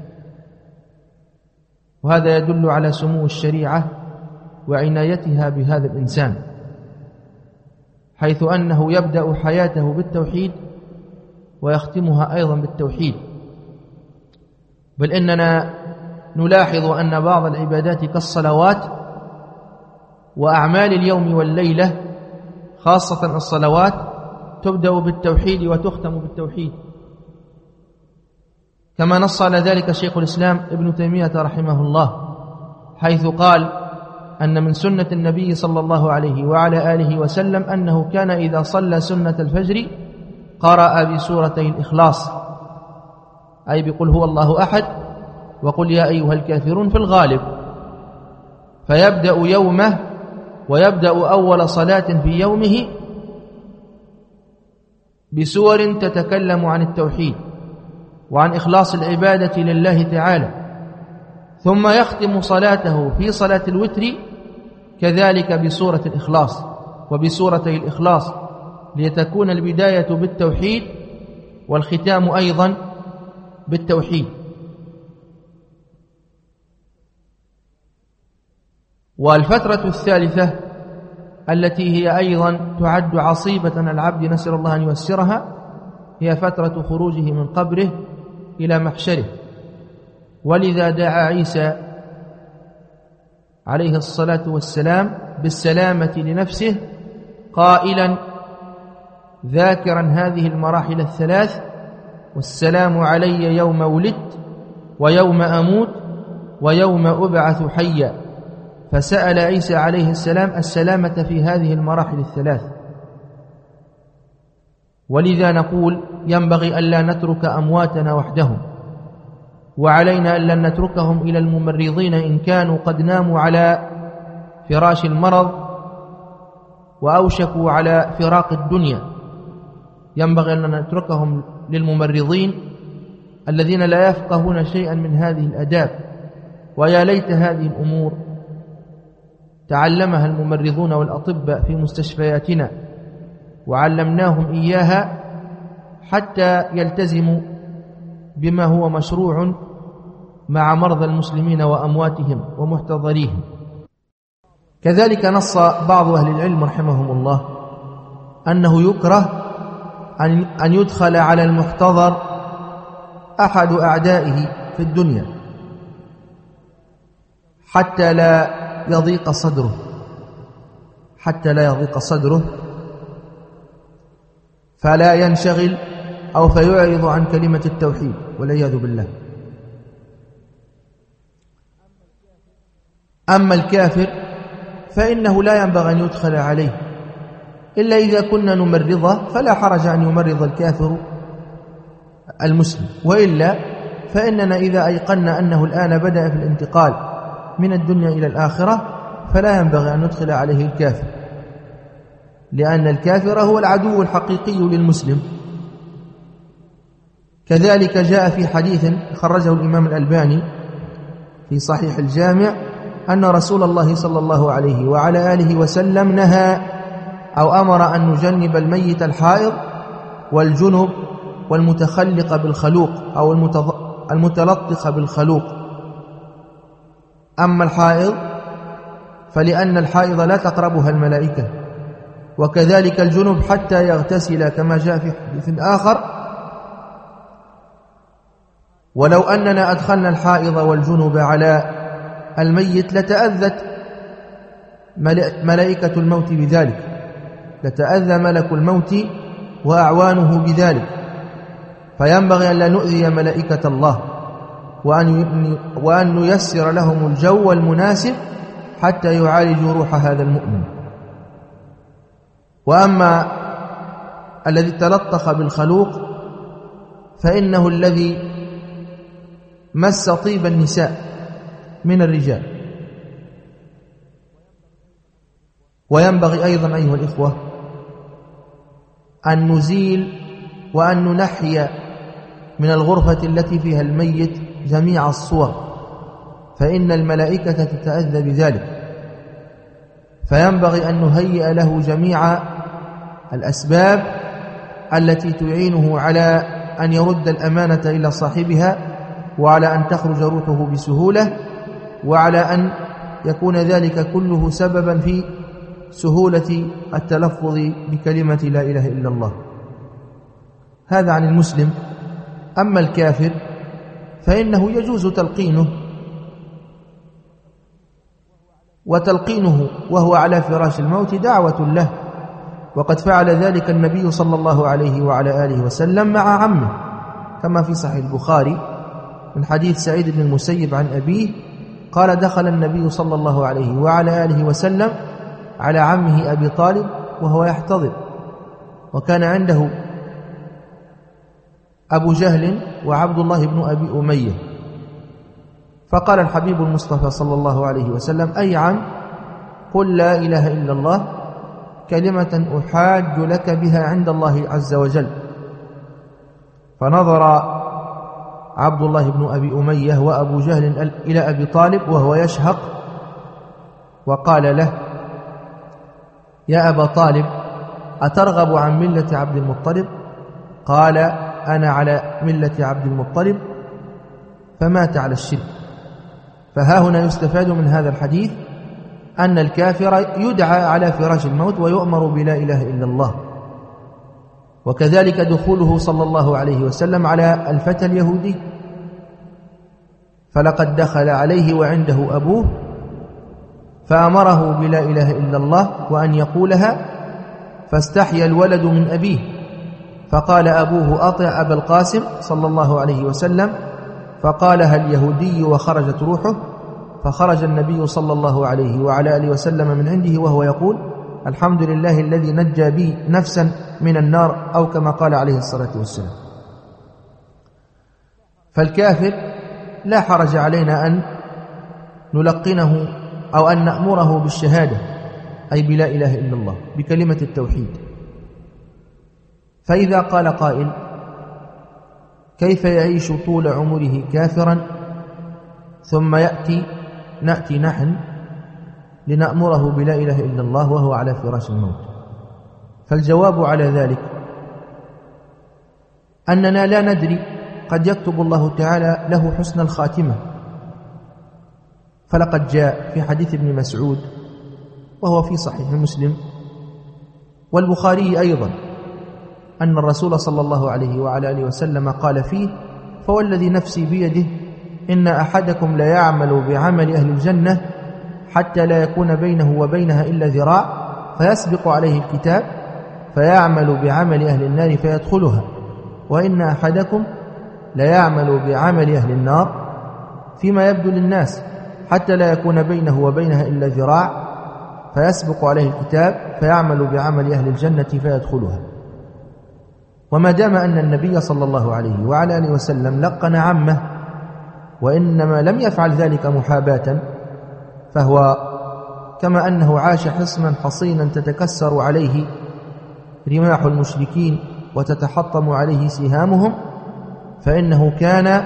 وهذا يدل على سمو الشريعة وعنايتها بهذا الإنسان، حيث أنه يبدأ حياته بالتوحيد ويختمها أيضا بالتوحيد. بل إننا نلاحظ أن بعض العبادات كالصلوات وأعمال اليوم والليلة، خاصة الصلوات، تبدأ بالتوحيد وتختم بالتوحيد، كما نص على ذلك شيخ الإسلام ابن تيمية رحمه الله، حيث قال أن من سنة النبي صلى الله عليه وعلى آله وسلم أنه كان إذا صلى سنة الفجر قرأ بسورتي الإخلاص، أي بقل هو الله أحد وقل يا أيها الكافرون في الغالب، فيبدأ يومه ويبدأ أول صلاة في يومه بسور تتكلم عن التوحيد، وعن إخلاص العبادة لله تعالى، ثم يختم صلاته في صلاة الوتر كذلك بسورة الإخلاص وبسورتي الإخلاص، لتكون البداية بالتوحيد والختام أيضا بالتوحيد. والفترة الثالثة التي هي أيضا تعد عصيبة على العبد نسأل الله أن ييسرها، هي فترة خروجه من قبره إلى محشره. ولذا دعا عيسى عليه الصلاة والسلام بالسلامة لنفسه قائلا ذاكرا هذه المراحل الثلاث: والسلام علي يوم ولدت ويوم أموت ويوم أبعث حيا. فسأل عيسى عليه السلام السلامة في هذه المراحل الثلاث. ولذا نقول ينبغي ألا نترك أمواتنا وحدهم، وعلينا ألا نتركهم إلى الممرضين إن كانوا قد ناموا على فراش المرض وأوشكوا على فراق الدنيا. ينبغي أن نتركهم للممرضين الذين لا يفقهون شيئا من هذه الآداب. ويا ليت هذه الأمور تعلمها الممرضون والأطباء في مستشفياتنا وعلمناهم إياها حتى يلتزموا بما هو مشروع مع مرضى المسلمين وأمواتهم ومحتضريهم. كذلك نص بعض أهل العلم رحمهم الله أنه يكره أن يدخل على المحتضر أحد أعدائه في الدنيا حتى لا يضيق صدره فلا ينشغل أو فيعرض عن كلمة التوحيد والعياذ بالله. أما الكافر فإنه لا ينبغي أن يدخل عليه إلا إذا كنا نمرضه، فلا حرج أن يمرض الكافر المسلم، وإلا فإننا إذا أيقنا أنه الآن بدأ في الانتقال من الدنيا إلى الآخرة فلا ينبغي أن ندخل عليه الكافر، لأن الكافر هو العدو الحقيقي للمسلم. كذلك جاء في حديث خرجه الإمام الألباني في صحيح الجامع أن رسول الله صلى الله عليه وعلى آله وسلم نهى أو أمر أن نجنب الميت الحائض والجنب والمتخلق بالخلوق أو المتلطخ بالخلوق. أما الحائض فلأن الحائض لا تقربها الملائكة، وكذلك الجنب حتى يغتسل كما جاء في حديث آخر. ولو أننا أدخلنا الحائض والجنب على الميت لتأذت ملائكة الموت بذلك، لتأذى ملك الموت وأعوانه بذلك، فينبغي أن لا نؤذي ملائكة الله وأن نيسر لهم الجو المناسب حتى يعالجوا روح هذا المؤمن. وأما الذي تلطخ بالخلوق فإنه الذي مس طيب النساء من الرجال. وينبغي أيضا أيها الإخوة أن نزيل وأن ننحي من الغرفة التي فيها الميت جميع الصور، فإن الملائكة تتأذى بذلك، فينبغي أن نهيئ له جميع الأسباب التي تعينه على أن يرد الأمانة إلى صاحبها، وعلى أن تخرج روحه بسهولة، وعلى أن يكون ذلك كله سببا في سهولة التلفظ بكلمة لا إله إلا الله. هذا عن المسلم. أما الكافر فإنه يجوز تلقينه، وتلقينه وهو على فراش الموت دعوة له، وقد فعل ذلك النبي صلى الله عليه وعلى آله وسلم مع عمه كما في صحيح البخاري من حديث سعيد بن المسيب عن أبيه قال: دخل النبي صلى الله عليه وعلى آله وسلم على عمه أبي طالب وهو يحتضر، وكان عنده أبو جهل وعبد الله بن أبي أمية، فقال الحبيب المصطفى صلى الله عليه وسلم: أي عم، قل لا إله إلا الله كلمة أحاج لك بها عند الله عز وجل. فنظر عبد الله بن أبي أمية وأبو جهل إلى أبي طالب وهو يشهق، وقال له: يا أبا طالب، أترغب عن ملة عبد المطلب؟ قال: أنا على ملة عبد المطلب، فمات على الشرك. فها هنا يستفاد من هذا الحديث أن الكافر يدعى على فراش الموت ويؤمر بلا إله إلا الله. وكذلك دخوله صلى الله عليه وسلم على الفتى اليهودي، فلقد دخل عليه وعنده أبوه فأمره بلا إله إلا الله وأن يقولها، فاستحيا الولد من أبيه، فقال أبوه: أطع أبا القاسم صلى الله عليه وسلم، فقالها اليهودي وخرجت روحه، فخرج النبي صلى الله عليه وعلى آله وسلم من عنده وهو يقول: الحمد لله الذي نجى بي نفسا من النار، أو كما قال عليه الصلاة والسلام. فالكافر لا حرج علينا أن نلقنه أو أن نأمره بالشهادة، أي بلا إله إلا الله، بكلمة التوحيد. فإذا قال قائل: كيف يعيش طول عمره كافرا ثم نأتي نحن لنأمره بلا إله إلا الله وهو على فراش الموت؟ فالجواب على ذلك أننا لا ندري، قد يكتب الله تعالى له حسن الخاتمة. فلقد جاء في حديث ابن مسعود وهو في صحيح مسلم والبخاري أيضا أن الرسول صلى الله عليه وعلى آله وسلم قال فيه: فوالذي نفسي بيده إن أحدكم لا يعمل بعمل أهل الجنة حتى لا يكون بينه وبينها إلا ذراع، فيسبق عليه الكتاب فيعمل بعمل أهل النار فيدخلها، وإن أحدكم لا يعمل بعمل أهل النار فيما يبدو للناس حتى لا يكون بينه وبينها إلا ذراع، فيسبق عليه الكتاب فيعمل بعمل أهل الجنة فيدخلها. وما دام أن النبي صلى الله عليه وعلى آله وسلم لقن عمه، وإنما لم يفعل ذلك محاباة، فهو كما أنه عاش حصنا حصينا تتكسر عليه رماح المشركين وتتحطم عليه سهامهم، فإنه كان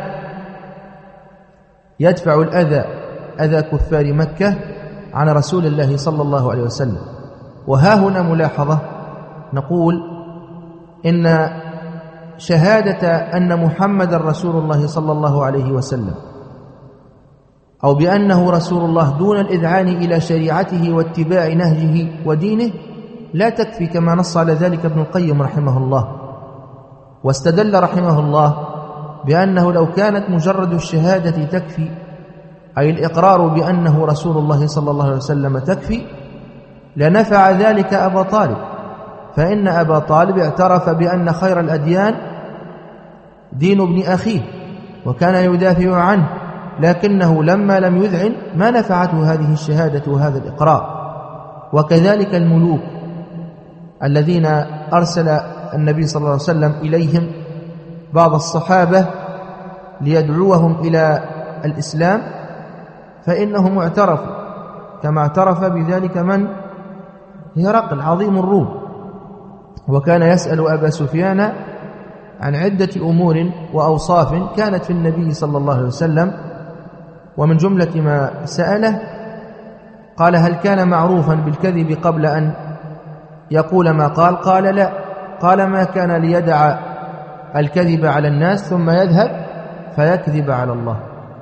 يدفع أذى كفار مكة عن رسول الله صلى الله عليه وسلم. وها هنا ملاحظة، نقول إن شهادة أن محمد رسول الله صلى الله عليه وسلم أو بأنه رسول الله دون الإذعان إلى شريعته واتباع نهجه ودينه لا تكفي، كما نص على ذلك ابن القيم رحمه الله، واستدل رحمه الله بأنه لو كانت مجرد الشهادة تكفي، أي الإقرار بأنه رسول الله صلى الله عليه وسلم تكفي، لنفع ذلك أبا طالب، فإن أبا طالب اعترف بأن خير الأديان دين ابن أخيه وكان يدافع عنه، لكنه لما لم يذعن ما نفعته هذه الشهادة وهذا الإقرار. وكذلك الملوك الذين أرسل النبي صلى الله عليه وسلم إليهم بعض الصحابة ليدعوهم إلى الإسلام، فإنهم اعترفوا كما اعترف بذلك من؟ هرقل عظيم الروم، وكان يسأل أبا سفيان عن عدة أمور وأوصاف كانت في النبي صلى الله عليه وسلم، ومن جملة ما سأله قال: هل كان معروفا بالكذب قبل أن يقول ما قال؟ قال: لا. قال: ما كان ليدع الكذب على الناس ثم يذهب فيكذب على الله.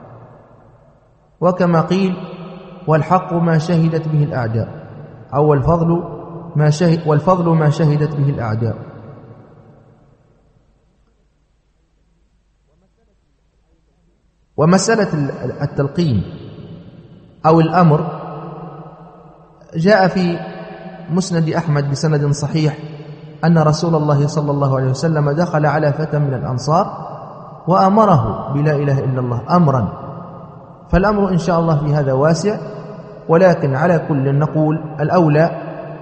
وكما قيل: والحق ما شهدت به الأعداء، أو والفضل ما شهدت به الأعداء. ومسألة التلقين أو الأمر جاء في مسند أحمد بسند صحيح أن رسول الله صلى الله عليه وسلم دخل على فتى من الأنصار وأمره بلا إله إلا الله أمرا. فالأمر إن شاء الله في هذا واسع، ولكن على كل نقول الأولى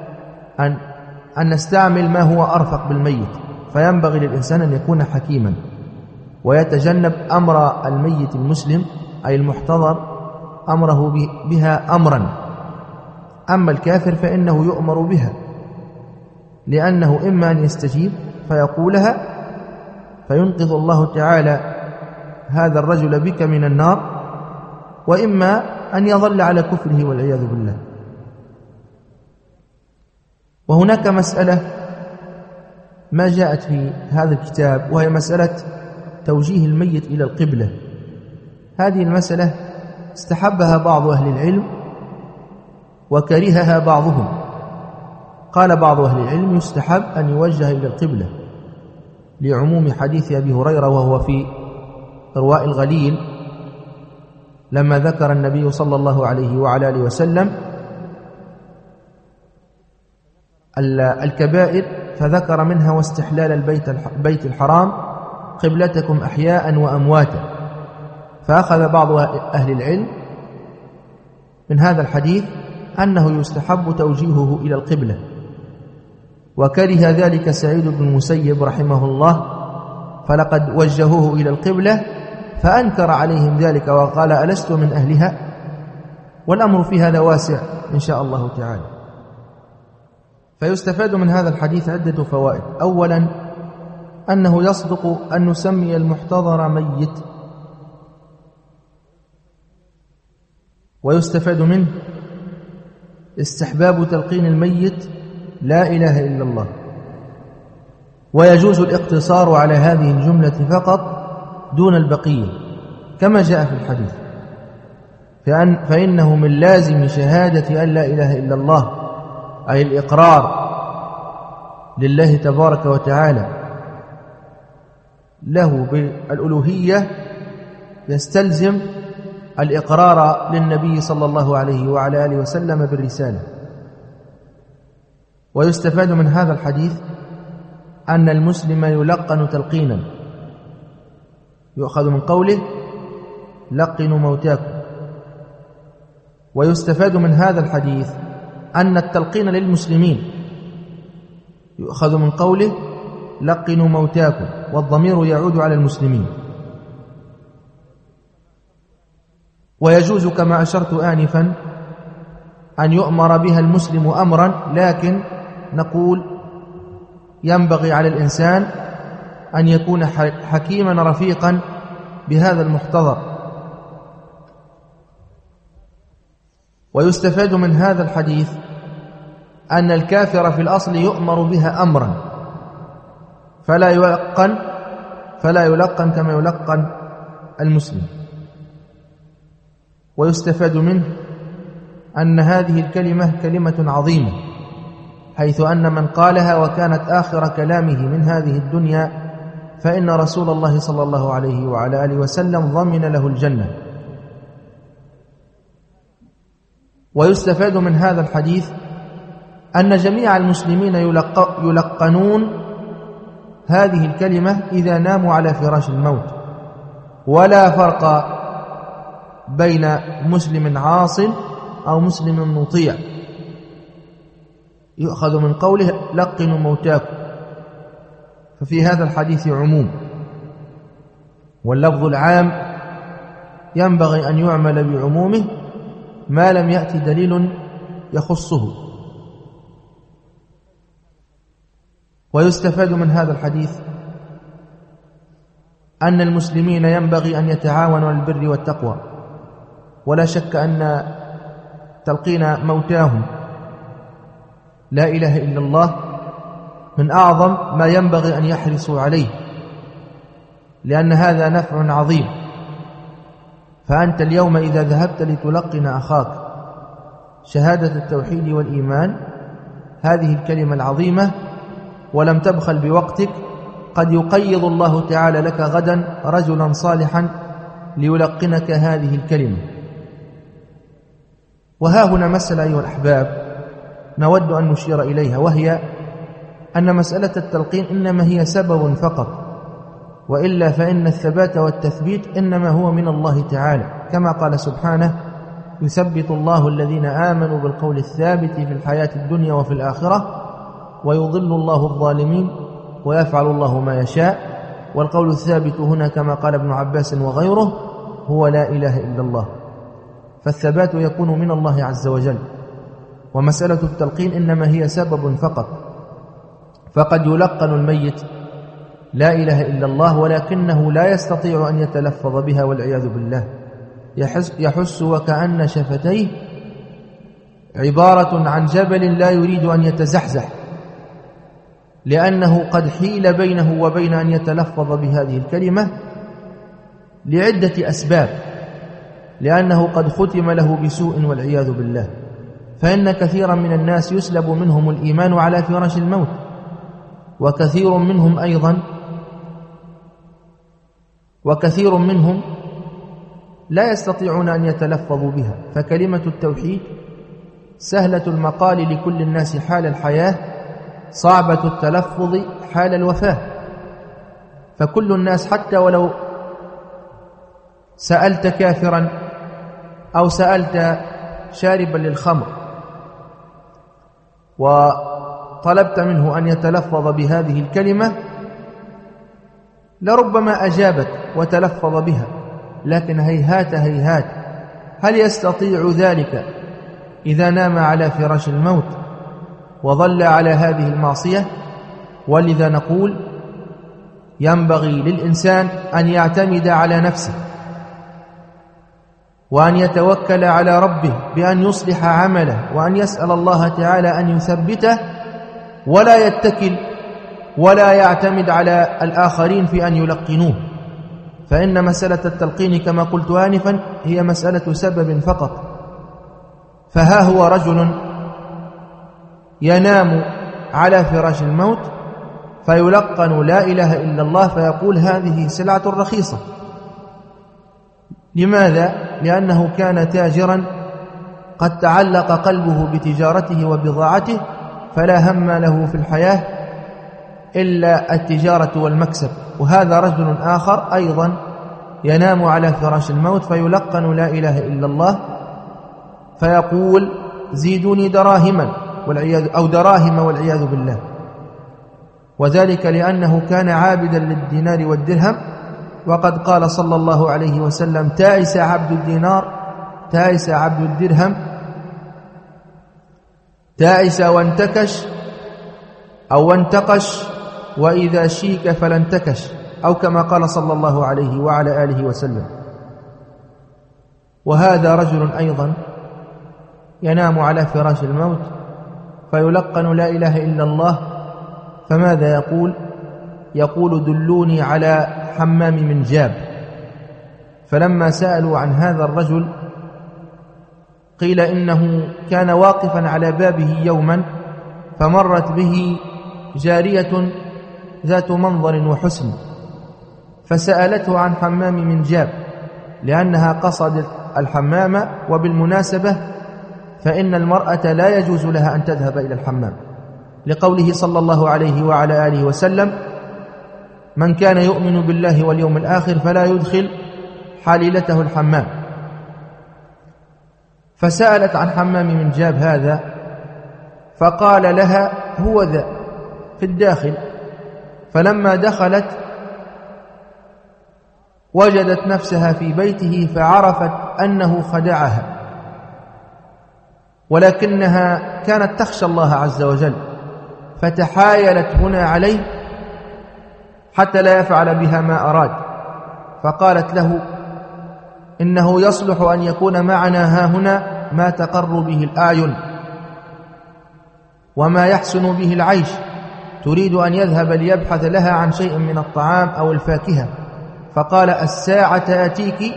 أن نستعمل ما هو أرفق بالميت، فينبغي للإنسان أن يكون حكيما ويتجنب أمر الميت المسلم أي المحتضر أمره بها أمرا. أما الكافر فإنه يؤمر بها، لأنه إما أن يستجيب فيقولها فينقذ الله تعالى هذا الرجل بك من النار، وإما أن يظل على كفره والعياذ بالله. وهناك مسألة ما جاءت في هذا الكتاب، وهي مسألة توجيه الميت إلى القبلة. هذه المسألة استحبها بعض أهل العلم وكرهها بعضهم. قال بعض أهل العلم يستحب أن يوجه إلى القبلة لعموم حديث أبي هريرة، وهو في إرواء الغليل، لما ذكر النبي صلى الله عليه وعلى آله وسلم الكبائر فذكر منها واستحلال البيت الحرام قبلتكم أحياء وأمواتا، فأخذ بعض أهل العلم من هذا الحديث أنه يستحب توجيهه إلى القبلة، وكره ذلك سعيد بن المسيب رحمه الله، فلقد وجهوه إلى القبلة فأنكر عليهم ذلك وقال ألست من أهلها؟ والأمر في هذا واسع إن شاء الله تعالى. فيستفاد من هذا الحديث عدة فوائد. أولا أنه يصدق أن نسمي المحتضر ميت، ويستفاد منه استحباب تلقين الميت لا إله إلا الله، ويجوز الاقتصار على هذه الجملة فقط دون البقية كما جاء في الحديث، فإنه من لازم شهادة أن لا إله إلا الله، أي الإقرار لله تبارك وتعالى له بالألوهية، يستلزم الإقرار للنبي صلى الله عليه وعلى آله وسلم بالرسالة. ويستفاد من هذا الحديث أن المسلم يلقن تلقينا، يؤخذ من قوله لقنوا موتاكم. ويستفاد من هذا الحديث أن التلقين للمسلمين، يؤخذ من قوله لقنوا موتاكم، والضمير يعود على المسلمين. ويجوز كما أشرت آنفا أن يؤمر بها المسلم أمرا، لكن نقول ينبغي على الإنسان أن يكون حكيما رفيقا بهذا المحتضر. ويستفاد من هذا الحديث أن الكافر في الأصل يؤمر بها أمرا، فلا يلقن كما يلقن المسلم. ويستفاد منه أن هذه الكلمة كلمة عظيمة، حيث أن من قالها وكانت آخر كلامه من هذه الدنيا فإن رسول الله صلى الله عليه وعلى آله وسلم ضمن له الجنة. ويستفاد من هذا الحديث أن جميع المسلمين يلقنون هذه الكلمة إذا ناموا على فراش الموت، ولا فرق بين مسلم عاص أو مسلم مطيع، يؤخذ من قوله لقنوا موتاكم، ففي هذا الحديث عموم، واللفظ العام ينبغي أن يعمل بعمومه ما لم يأتي دليل يخصه. ويستفاد من هذا الحديث أن المسلمين ينبغي أن يتعاونوا على البر والتقوى، ولا شك أن تلقين موتاهم لا إله إلا الله من أعظم ما ينبغي أن يحرصوا عليه، لأن هذا نفع عظيم. فأنت اليوم إذا ذهبت لتلقن أخاك شهادة التوحيد والإيمان، هذه الكلمة العظيمة، ولم تبخل بوقتك، قد يقيض الله تعالى لك غدا رجلا صالحا ليلقنك هذه الكلمة. وها هنا مسألة أيها الأحباب نود أن نشير إليها، وهي أن مسألة التلقين إنما هي سبب فقط، وإلا فإن الثبات والتثبيت إنما هو من الله تعالى، كما قال سبحانه يثبت الله الذين آمنوا بالقول الثابت في الحياة الدنيا وفي الآخرة ويضل الله الظالمين ويفعل الله ما يشاء. والقول الثابت هنا كما قال ابن عباس وغيره هو لا إله إلا الله، فالثبات يكون من الله عز وجل، ومسألة التلقين إنما هي سبب فقط. فقد يلقن الميت لا إله إلا الله، ولكنه لا يستطيع أن يتلفظ بها والعياذ بالله، يحس وكأن شفتيه عبارة عن جبل لا يريد أن يتزحزح، لأنه قد حيل بينه وبين أن يتلفظ بهذه الكلمة لعدة أسباب، لأنه قد ختم له بسوء والعياذ بالله. فإن كثيرا من الناس يسلب منهم الإيمان على فراش الموت، وكثير منهم لا يستطيعون أن يتلفظوا بها. فكلمة التوحيد سهلة المقال لكل الناس حال الحياة، صعبة التلفظ حال الوفاة. فكل الناس حتى ولو سألت كافرا أو سألت شاربا للخمر وطلبت منه أن يتلفظ بهذه الكلمة لربما أجابت وتلفظ بها، لكن هيهات هيهات هل يستطيع ذلك إذا نام على فراش الموت وظل على هذه المعصية؟ ولذا نقول ينبغي للإنسان أن يعتمد على نفسه وأن يتوكل على ربه بأن يصلح عمله، وأن يسأل الله تعالى أن يثبته، ولا يتكل ولا يعتمد على الآخرين في أن يلقنوه. فإن مسألة التلقين كما قلت آنفا هي مسألة سبب فقط. فها هو رجل ينام على فراش الموت فيلقن لا إله إلا الله، فيقول هذه سلعة رخيصة. لماذا؟ لأنه كان تاجرا قد تعلق قلبه بتجارته وبضاعته، فلا هم له في الحياة إلا التجارة والمكسب. وهذا رجل آخر أيضا ينام على فراش الموت فيلقن لا إله إلا الله، فيقول زيدوني دراهما دراهم والعياذ بالله. وذلك لأنه كان عابدا للدينار والدرهم، وقد قال صلى الله عليه وسلم تائس عبد الدينار تائس عبد الدرهم، تائس وانتكش أو وانتقش، وإذا شيك فلانتكش، أو كما قال صلى الله عليه وعلى آله وسلم. وهذا رجل أيضا ينام على فراش الموت فيلقن لا إله إلا الله، فماذا يقول؟ يقول دلوني على حمام من جاب. فلما سألوا عن هذا الرجل قيل إنه كان واقفا على بابه يوما، فمرت به جارية ذات منظر وحسن، فسألته عن حمام من جاب لأنها قصدت الحمام. وبالمناسبة فإن المرأة لا يجوز لها أن تذهب إلى الحمام، لقوله صلى الله عليه وعلى آله وسلم من كان يؤمن بالله واليوم الآخر فلا يدخل حليلته الحمام. فسألت عن حمام من جاب هذا، فقال لها هو ذا في الداخل. فلما دخلت وجدت نفسها في بيته، فعرفت أنه خدعها، ولكنها كانت تخشى الله عز وجل، فتحايلت هنا عليه حتى لا يفعل بها ما أراد. فقالت له إنه يصلح أن يكون معنا هاهنا ما تقر به الأعين وما يحسن به العيش، تريد أن يذهب ليبحث لها عن شيء من الطعام أو الفاكهة. فقال الساعة آتيك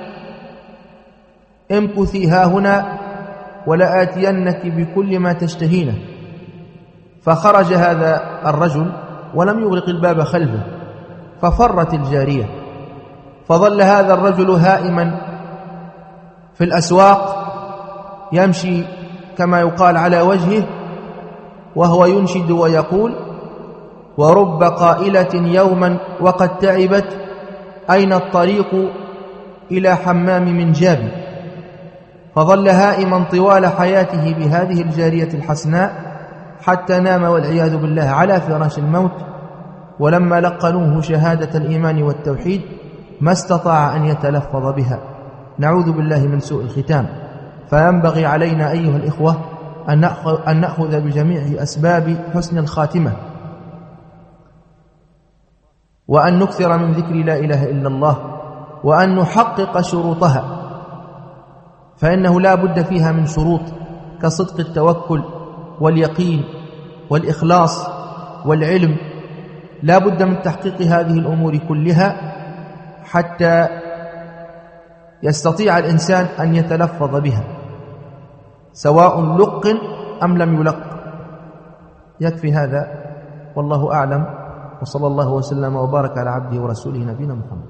امكثي هاهنا ولآتينك بكل ما تشتهينه. فخرج هذا الرجل ولم يغلق الباب خلفه، ففرت الجارية، فظل هذا الرجل هائما في الأسواق يمشي كما يقال على وجهه، وهو ينشد ويقول ورب قائلة يوما وقد تعبت أين الطريق إلى حمام من جاب. فظل هائما طوال حياته بهذه الجارية الحسناء حتى نام والعياذ بالله على فراش الموت. ولما لقنوه شهادة الإيمان والتوحيد ما استطاع أن يتلفظ بها. نعوذ بالله من سوء الختام. فينبغي علينا أيها الإخوة أن نأخذ بجميع أسباب حسن الخاتمة، وأن نكثر من ذكر لا إله إلا الله، وأن نحقق شروطها، فإنه لا بد فيها من شروط كصدق التوكل واليقين والإخلاص والعلم، لا بد من تحقيق هذه الأمور كلها حتى يستطيع الإنسان أن يتلفظ بها، سواء لق أم لم يلق. يكفي هذا والله أعلم، وصلى الله وسلم وبارك على عبده ورسوله نبينا محمد.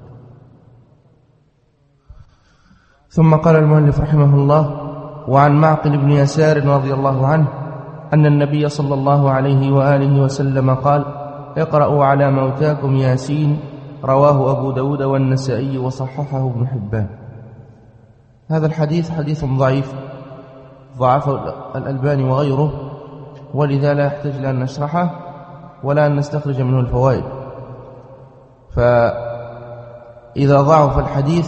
ثم قال المؤلف رحمه الله: وعن معقل بن يسار رضي الله عنه أن النبي صلى الله عليه وآله وسلم قال: اقرأوا على موتاكم ياسين، رواه أبو داود والنسائي وصححه ابن حبان. هذا الحديث حديث ضعيف ضعفه الألباني وغيره، ولذا لا يحتاج لأن نشرحه ولا أن نستخرج منه الفوائد. فإذا ضعف الحديث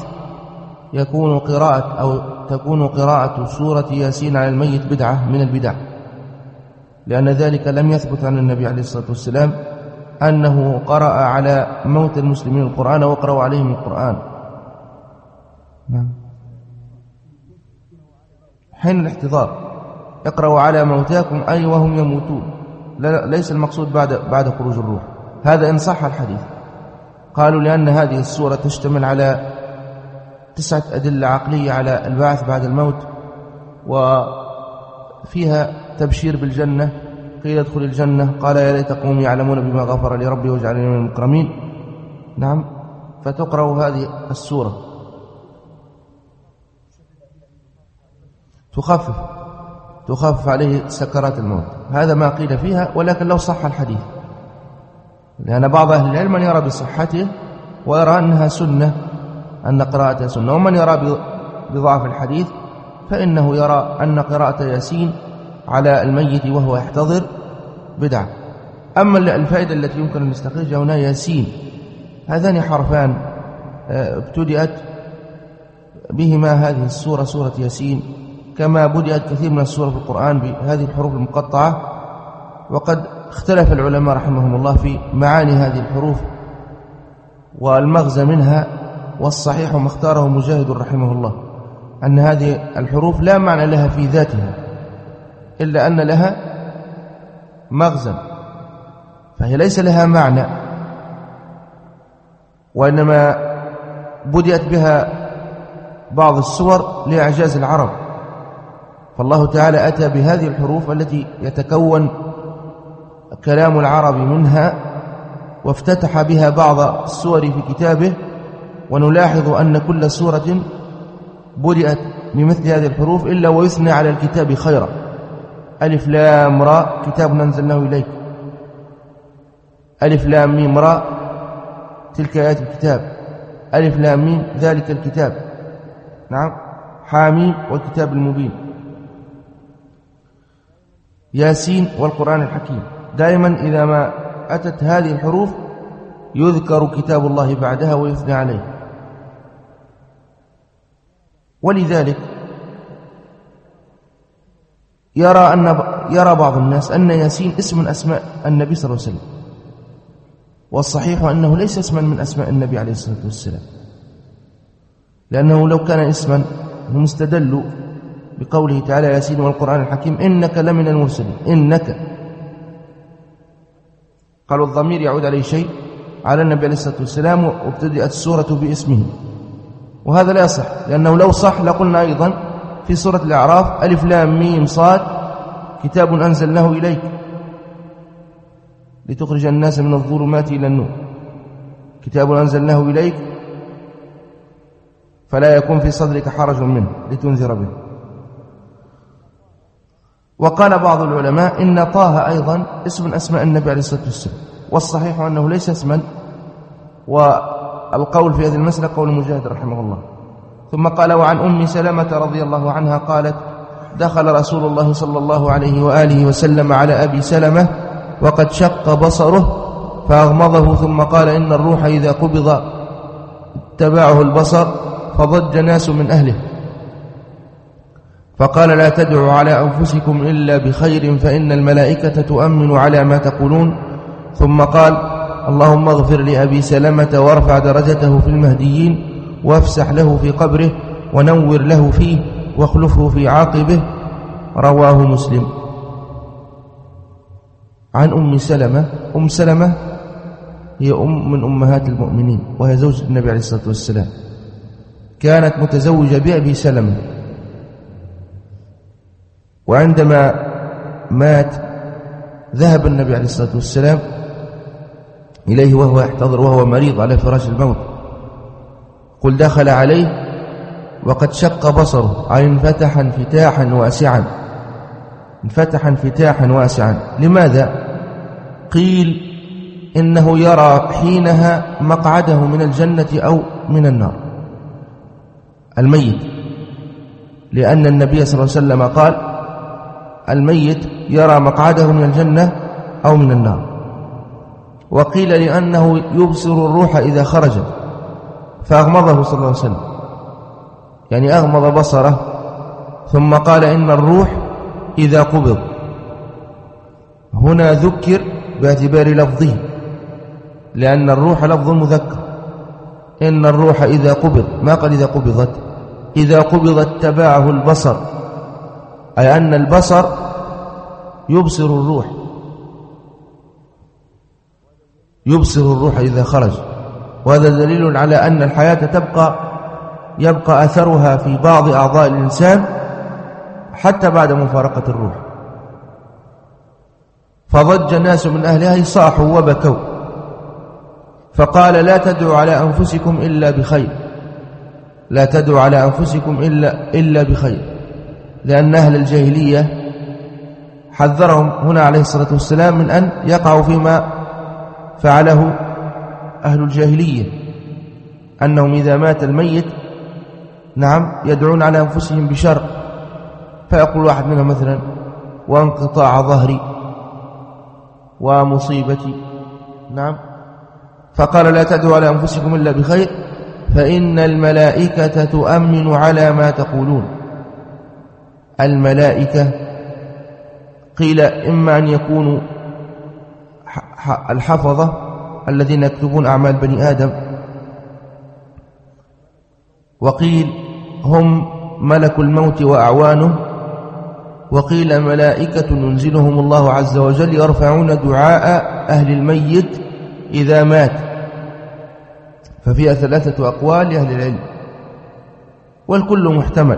تكون قراءة سورة ياسين على الميت بدعة من البدع، لأن ذلك لم يثبت عن النبي عليه الصلاة والسلام أنه قرأ على موت المسلمين القرآن وقرأوا عليهم القرآن. نعم، حين الاحتضار اقرأوا على موتاكم أي وهم يموتون، ليس المقصود بعد خروج الروح. هذا إن صح الحديث. قالوا لأن هذه السورة تشتمل على 9 أدلة عقلية على البعث بعد الموت، وفيها تبشير بالجنة، قيل ادخل الجنة، قال يا ليت قومي يعلمون بما غفر لي ربي واجعلني من المكرمين. نعم، فتقرأ هذه السورة تخفف عليه سكرات الموت. هذا ما قيل فيها، ولكن لو صح الحديث، لأن بعض أهل العلم من يرى بصحته ويرى أنها سنة، أن قراءتها سنة، ومن يرى بضعف الحديث فإنه يرى أن قراءة ياسين على الميت وهو يحتضر بدعة. أما الفائدة التي يمكن أن نستخرجها هنا: ياسين هذان حرفان ابتدأت بهما هذه السورة، سورة ياسين، كما بدأت كثير من السورة في القرآن بهذه الحروف المقطعة. وقد اختلف العلماء رحمهم الله في معاني هذه الحروف والمغزى منها، والصحيح وما اختاره مجاهد رحمه الله أن هذه الحروف لا معنى لها في ذاتها، إلا أن لها مغزى، فهي ليس لها معنى، وإنما بدأت بها بعض السور لإعجاز العرب. فالله تعالى أتى بهذه الحروف التي يتكون كلام العرب منها، وافتتح بها بعض السور في كتابه. ونلاحظ أن كل سورة بدأت بمثل هذه الحروف إلا ويثنى على الكتاب خيرا: ألف لام را كتاب أنزلناه إليك، ألف لام ميم را تلك آيات الكتاب، ألف لام ميم ذلك الكتاب، نعم، حاميم والكتاب المبين، ياسين والقرآن الحكيم. دائما إذا ما أتت هذه الحروف يذكر كتاب الله بعدها ويثنى عليه. ولذلك يرى بعض الناس أن ياسين اسم من أسماء النبي صلى الله عليه وسلم، والصحيح أنه ليس اسما من أسماء النبي عليه الصلاة والسلام، لأنه لو كان اسما هم استدلوا بقوله تعالى: ياسين والقرآن الحكيم إنك لمن المرسلين. إنك، قالوا الضمير يعود عليه شيء على النبي عليه الصلاة والسلام، وابتدأت السورة باسمه، وهذا لا يصح، لأنه لو صح لقلنا أيضا في سورة الأعراف: ألف لام ميم صاد كتاب أنزلناه إليك لتخرج الناس من الظلمات إلى النور، كتاب أنزلناه إليك فلا يكون في صدرك حرج منه لتنذر به. وقال بعض العلماء إن طه أيضا اسم من أسماء النبي عليه الصلاة والسلام، والصحيح أنه ليس اسما، والقول في هذه المسألة قول مجاهد رحمه الله. ثم قال: وعن أم سلمة رضي الله عنها قالت: دخل رسول الله صلى الله عليه وآله وسلم على أبي سلمة وقد شق بصره فأغمضه، ثم قال: إن الروح إذا قبض اتبعه البصر، فضج ناس من أهله، فقال: لا تدعوا على أنفسكم إلا بخير فإن الملائكة تؤمن على ما تقولون. ثم قال: اللهم اغفر لأبي سلمة وارفع درجته في المهديين وافسح له في قبره ونور له فيه واخلفه في عاقبه. رواه مسلم. عن أم سلمة. أم سلمة هي من أمهات المؤمنين، وهي زوج النبي عليه الصلاة والسلام، كانت متزوجة بأبي سلمة، وعندما مات ذهب النبي عليه الصلاة والسلام إليه وهو يحتضر وهو مريض على فراش الموت. قل دخل عليه وقد شق بصره، أي انفتح انفتاحا واسعا، انفتح انفتاحا واسعا. لماذا؟ قيل إنه يرى حينها مقعده من الجنة أو من النار، الميت، لأن النبي صلى الله عليه وسلم قال الميت يرى مقعده من الجنة أو من النار. وقيل لأنه يبصر الروح إذا خرجت فأغمضه صلى الله عليه وسلم، يعني أغمض بصره، ثم قال إن الروح إذا قبض. هنا ذكر باعتبار لفظه، لأن الروح لفظ مذكر. إن الروح إذا قبض، ما قال إذا قبضت، إذا قبضت تبعه البصر، أي أن البصر يبصر الروح، يبصر الروح إذا خرج. وهذا دليل على أن الحياة يبقى أثرها في بعض أعضاء الإنسان حتى بعد مفارقة الروح. فضج ناس من أهلها صاحوا وبكوا، فقال لا تدعوا على أنفسكم إلا بخير، لا تدعوا على أنفسكم إلا بخير، لأن أهل الجاهلية حذرهم هنا عليه الصلاة والسلام من أن يقعوا فيما فعله أهل الجاهلية، أنهم إذا مات الميت يدعون على أنفسهم بشر، فيقول واحد منهم مثلا وانقطاع ظهري ومصيبتي، فقال لا تدعوا على أنفسكم إلا بخير فإن الملائكة تؤمن على ما تقولون. الملائكة قيل إما أن يكونوا الحفظة الذين يكتبون أعمال بني آدم، وقيل هم ملك الموت وأعوانه، وقيل ملائكة ينزلهم الله عز وجل يرفعون دعاء أهل الميت إذا مات. ففيها 3 أقوال لأهل العلم والكل محتمل.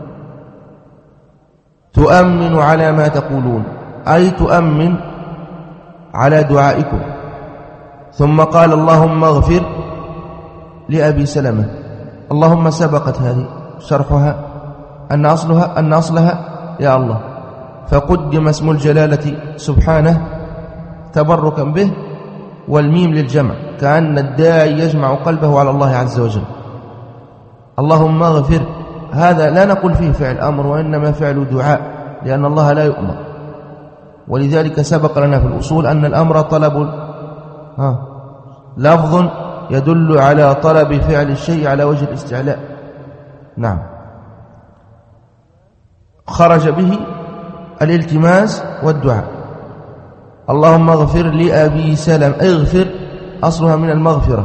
تؤمن على ما تقولون، أي تؤمن على دعائكم. ثم قال اللهم اغفر لأبي سلمة. اللهم سبقت هذه شرحها أن أصلها يا الله، فقدم اسم الجلالة سبحانه تبركا به، والميم للجمع، كأن الداعي يجمع قلبه على الله عز وجل. اللهم اغفر، هذا لا نقول فيه فعل أمر، وإنما فعل دعاء، لأن الله لا يؤمر. ولذلك سبق لنا في الأصول أن الأمر طلب لفظ يدل على طلب فعل الشيء على وجه الاستعلاء. خرج به الالتماس والدعاء. اللهم اغفر لأبي سلم، اغفر أصلها من المغفرة،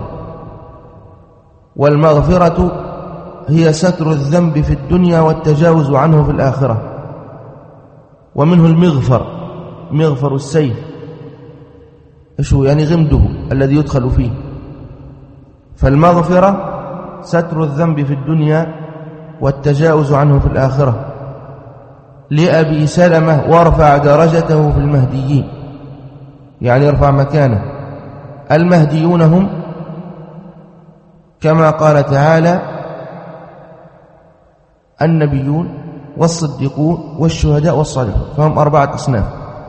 والمغفرة هي ستر الذنب في الدنيا والتجاوز عنه في الآخرة. ومنه المغفر، مغفر السيف، إيش هو؟ يعني غمده الذي يدخل فيه. فالمغفرة ستر الذنب في الدنيا والتجاوز عنه في الآخرة. لأبي سلمة وارفع درجته في المهديين، يعني يرفع مكانه. المهديون هم كما قال تعالى النبيون والصديقون والشهداء والصالحون، فهم 4 أصناف.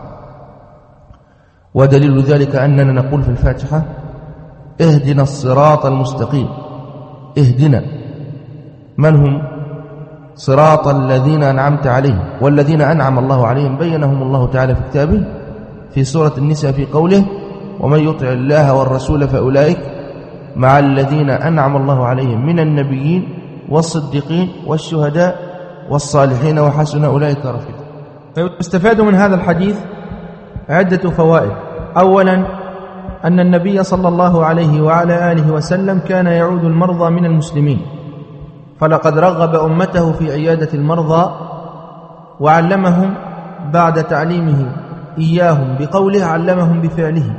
ودليل ذلك أننا نقول في الفاتحة اهدنا الصراط المستقيم. اهدنا، من هم؟ صراط الذين أنعمت عليهم، والذين أنعم الله عليهم بينهم الله تعالى في كتابه في سورة النساء في قوله ومن يطع الله والرسول فأولئك مع الذين أنعم الله عليهم من النبيين والصديقين والشهداء والصالحين وحسن أولئك رفيقا. فيستفاد من هذا الحديث عدة فوائد. أولا أن النبي صلى الله عليه وعلى آله وسلم كان يعود المرضى من المسلمين، فلقد رغب أمته في عيادة المرضى وعلمهم بعد تعليمه إياهم بقوله علمهم بفعله.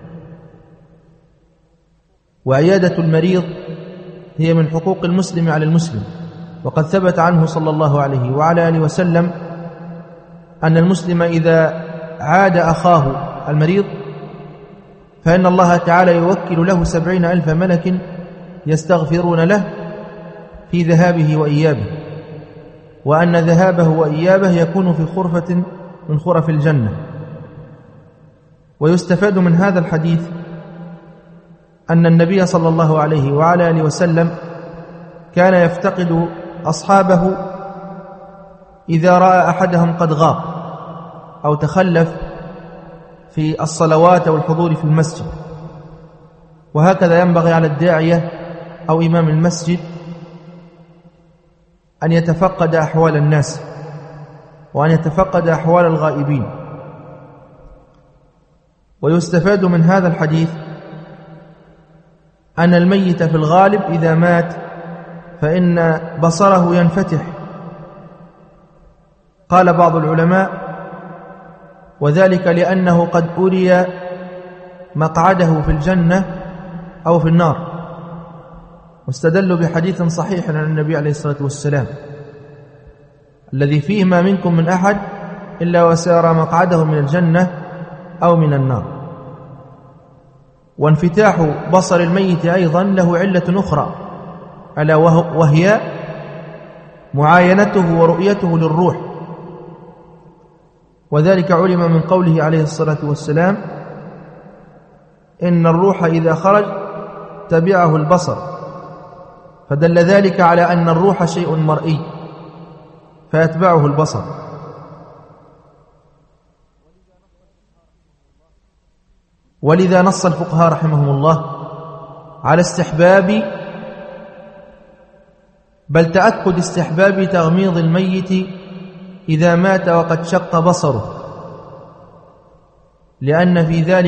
وعيادة المريض هي من حقوق المسلم على المسلم، وقد ثبت عنه صلى الله عليه وعلى آله وسلم أن المسلم إذا عاد أخاه المريض فإن الله تعالى يوكل له 70,000 ملك يستغفرون له في ذهابه وإيابه، وأن ذهابه وإيابه يكون في خرفة من خرف الجنة. ويستفاد من هذا الحديث أن النبي صلى الله عليه وعلى آله وسلم كان يفتقد أصحابه إذا رأى أحدهم قد غاب أو تخلف في الصلوات والحضور في المسجد. وهكذا ينبغي على الداعية أو إمام المسجد أن يتفقد أحوال الناس وأن يتفقد أحوال الغائبين. ويستفاد من هذا الحديث أن الميت في الغالب إذا مات فإن بصره ينفتح. قال بعض العلماء: وذلك لأنه قد أري مقعده في الجنة أو في النار. واستدلوا بحديث صحيح عن النبي عليه الصلاة والسلام الذي فيه: ما منكم من أحد إلا وسيرى مقعده من الجنة أو من النار. وانفتاح بصر الميت أيضا له علة أخرى، ألا وهي معاينته ورؤيته للروح، وذلك علم من قوله عليه الصلاة والسلام: إن الروح إذا خرج تبعه البصر، فدل ذلك على أن الروح شيء مرئي فيتبعه البصر. ولذا نص الفقهاء رحمهم الله على استحباب بل تأكد استحباب تغميض الميت إذا مات وقد شق بصره، لأن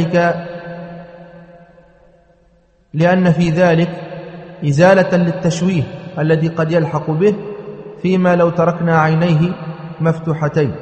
في ذلك إزالة للتشويه الذي قد يلحق به فيما لو تركنا عينيه مفتوحتين.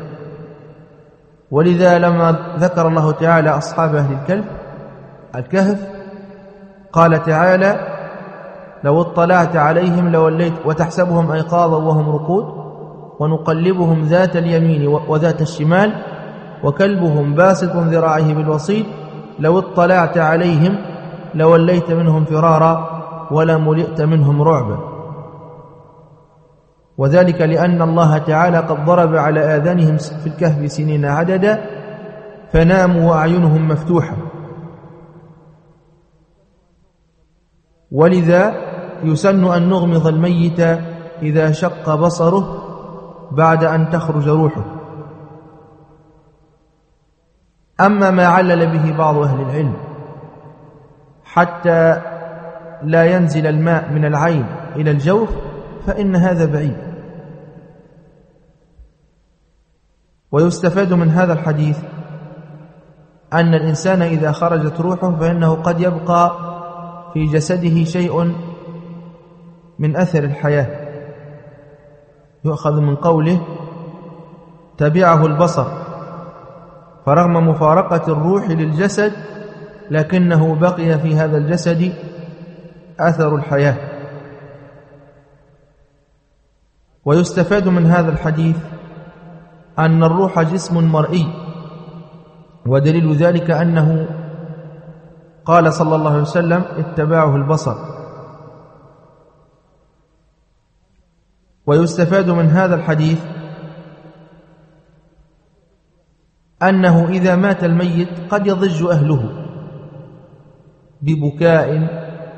ولذا لما ذكر الله تعالى أصحاب أهل الكهف قال تعالى: لو اطلعت عليهم لوليت وتحسبهم أيقاظا وهم رقود ونقلبهم ذات اليمين وذات الشمال وكلبهم باسط ذراعيه بالوصيد لو اطلعت عليهم لوليت منهم فرارا ولملئت منهم رعبا. وذلك لأن الله تعالى قد ضرب على آذانهم في الكهف سنين عددا فناموا وأعينهم مفتوحة. ولذا يسن أن نغمض الميت إذا شق بصره بعد أن تخرج روحه. أما ما علل به بعض أهل العلم حتى لا ينزل الماء من العين إلى الجوف فإن هذا بعيد. ويستفاد من هذا الحديث أن الإنسان إذا خرجت روحه فإنه قد يبقى في جسده شيء من أثر الحياة، يؤخذ من قوله: تبعه البصر، فرغم مفارقة الروح للجسد لكنه بقي في هذا الجسد أثر الحياة. ويستفاد من هذا الحديث أن الروح جسم مرئي، ودليل ذلك أنه قال صلى الله عليه وسلم: اتبعه البصر. ويستفاد من هذا الحديث أنه إذا مات الميت قد يضج أهله ببكاء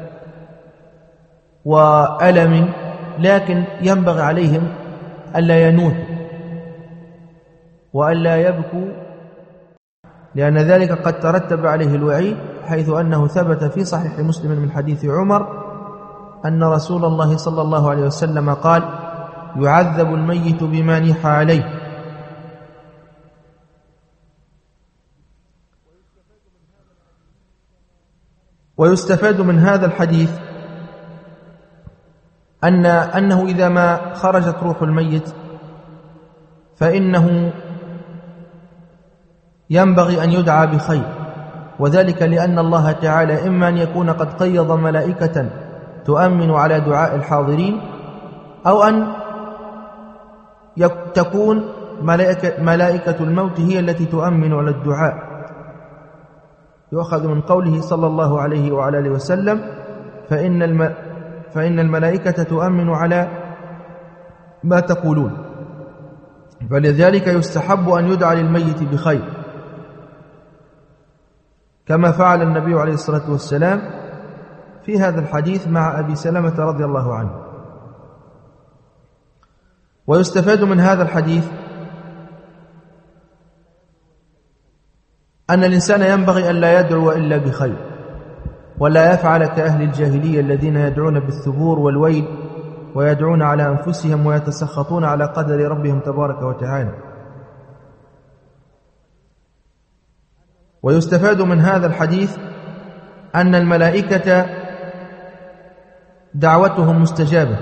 وألم، لكن ينبغي عليهم ألا ينوحوا وألا يبكوا، لأن ذلك قد ترتب عليه الوعيد، حيث أنه ثبت في صحيح مسلم من حديث عمر أن رسول الله صلى الله عليه وسلم قال: يعذب الميت بما نيح عليه. ويستفاد من هذا الحديث أنه إذا ما خرجت روح الميت فإنه ينبغي أن يدعى بخير، وذلك لأن الله تعالى إما أن يكون قد قيض ملائكة تؤمن على دعاء الحاضرين، أو أن تكون ملائكة الموت هي التي تؤمن على الدعاء. يؤخذ من قوله صلى الله عليه وعلى آله وسلم فإن الملائكة تؤمن على ما تقولون، فلذلك يستحب أن يدعى للميت بخير، كما فعل النبي عليه الصلاة والسلام في هذا الحديث مع أبي سلمة رضي الله عنه. ويستفاد من هذا الحديث أن الإنسان ينبغي أن لا يدعو إلا بخير، ولا يفعل كأهل الجاهلية الذين يدعون بالثبور والويل ويدعون على أنفسهم ويتسخطون على قدر ربهم تبارك وتعالى. ويستفاد من هذا الحديث أن الملائكة دعوتهم مستجابة،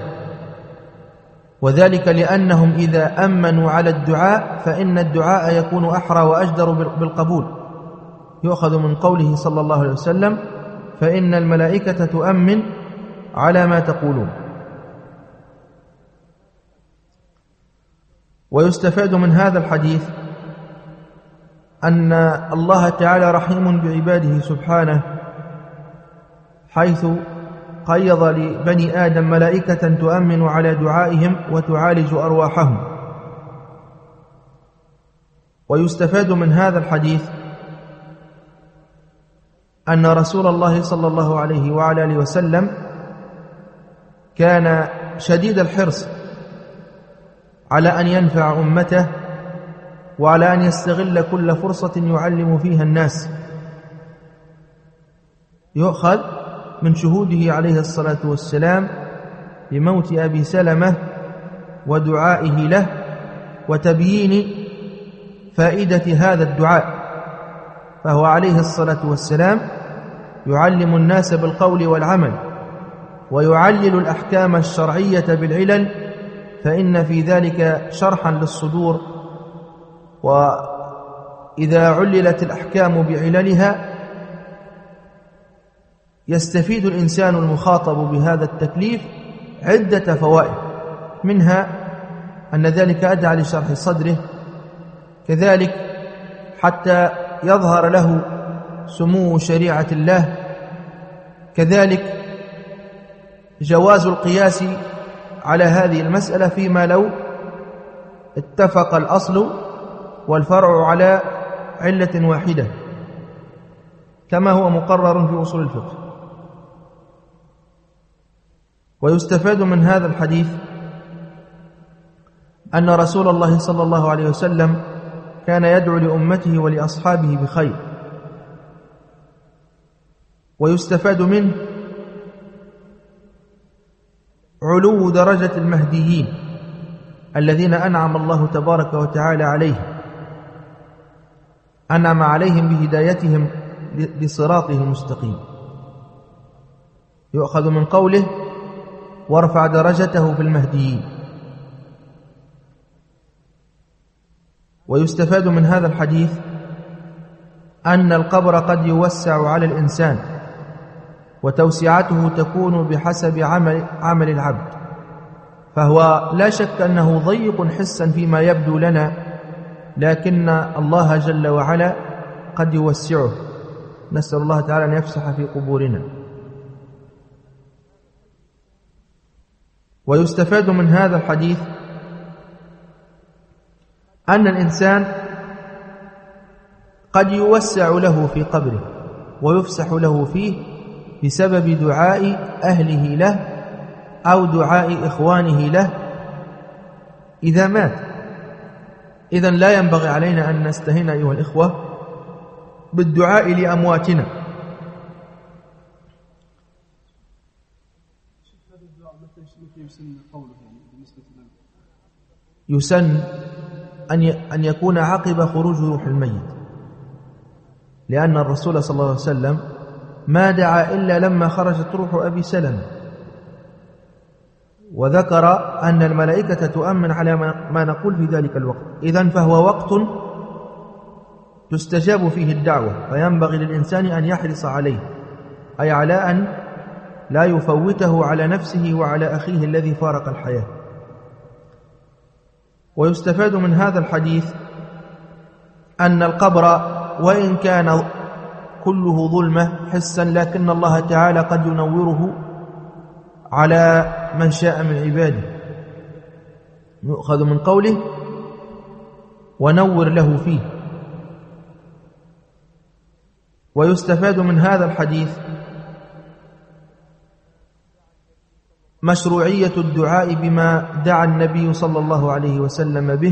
وذلك لأنهم إذا أمنوا على الدعاء فإن الدعاء يكون أحرى وأجدر بالقبول. يؤخذ من قوله صلى الله عليه وسلم فإن الملائكة تؤمن على ما تقولون. ويستفاد من هذا الحديث أن الله تعالى رحيم بعباده سبحانه، حيث قيض لبني آدم ملائكة تؤمن على دعائهم وتعالج أرواحهم. ويستفاد من هذا الحديث أن رسول الله صلى الله عليه وعلى آله وسلم كان شديد الحرص على أن ينفع أمته، وعلى أن يستغل كل فرصة يعلم فيها الناس. يؤخذ من شهوده عليه الصلاة والسلام لموت أبي سلمة ودعائه له وتبيين فائدة هذا الدعاء، فهو عليه الصلاة والسلام يعلم الناس بالقول والعمل، ويعلل الأحكام الشرعية بالعلل، فإن في ذلك شرحا للصدور. وإذا عللت الأحكام بعللها يستفيد الإنسان المخاطب بهذا التكليف عدة فوائد، منها أن ذلك أدعى لشرح صدره، كذلك حتى يظهر له سمو شريعة الله، كذلك جواز القياس على هذه المسألة فيما لو اتفق الأصل والفرع على علة واحدة، كما هو مقرر في أصول الفقه. ويستفاد من هذا الحديث أن رسول الله صلى الله عليه وسلم كان يدعو لأمته ولأصحابه بخير. ويستفاد منه علو درجة المهديين الذين أنعم الله تبارك وتعالى عليهم، أنعم عليهم بهدايتهم لصراطه المستقيم. يؤخذ من قوله وارفع درجته في المهديين. ويستفاد من هذا الحديث أن القبر قد يوسع على الإنسان، وتوسعته تكون بحسب عمل العبد، فهو لا شك أنه ضيق حسا فيما يبدو لنا، لكن الله جل وعلا قد يوسعه. نسأل الله تعالى أن يفسح في قبورنا. ويستفاد من هذا الحديث أن الإنسان قد يوسع له في قبره ويفسح له فيه بسبب دعاء أهله له أو دعاء إخوانه له إذا مات. إذن لا ينبغي علينا أن نستهين أيها الإخوة بالدعاء لأمواتنا. يسن أن يكون عقب خروج روح الميت، لأن الرسول صلى الله عليه وسلم ما دعا إلا لما خرجت روح أبي سلمة، وذكر أن الملائكة تؤمن على ما نقول في ذلك الوقت. إذن فهو وقت تستجاب فيه الدعوة، فينبغي للإنسان أن يحرص عليه، أي على أن لا يفوته على نفسه وعلى أخيه الذي فارق الحياة. ويستفاد من هذا الحديث أن القبر وإن كان كله ظلمة حسا، لكن الله تعالى قد ينوره على من شاء من عباده، يؤخذ من قوله ونور له فيه. ويستفاد من هذا الحديث مشروعية الدعاء بما دعا النبي صلى الله عليه وسلم به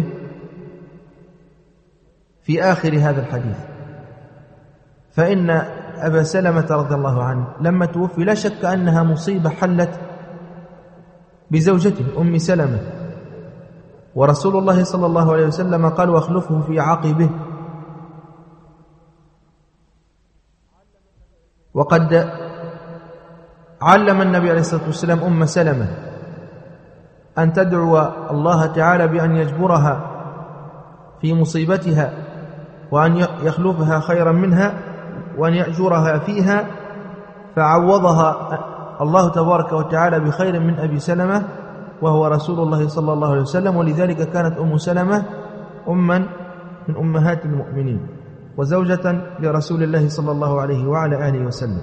في آخر هذا الحديث. فإن أبا سلمة رضي الله عنه لما توفي لا شك أنها مصيبة حلت بزوجته أم سلمة، ورسول الله صلى الله عليه وسلم قال واخلفه في عقبه. وقد علم النبي عليه الصلاة والسلام أم سلمة أن تدعو الله تعالى بأن يجبرها في مصيبتها، وأن يخلفها خيرا منها، وأن يأجرها فيها، فعوضها الله تبارك وتعالى بخير من أبي سلمة وهو رسول الله صلى الله عليه وسلم. ولذلك كانت أم سلمة أما من أمهات المؤمنين وزوجة لرسول الله صلى الله عليه وعلى آله وسلم.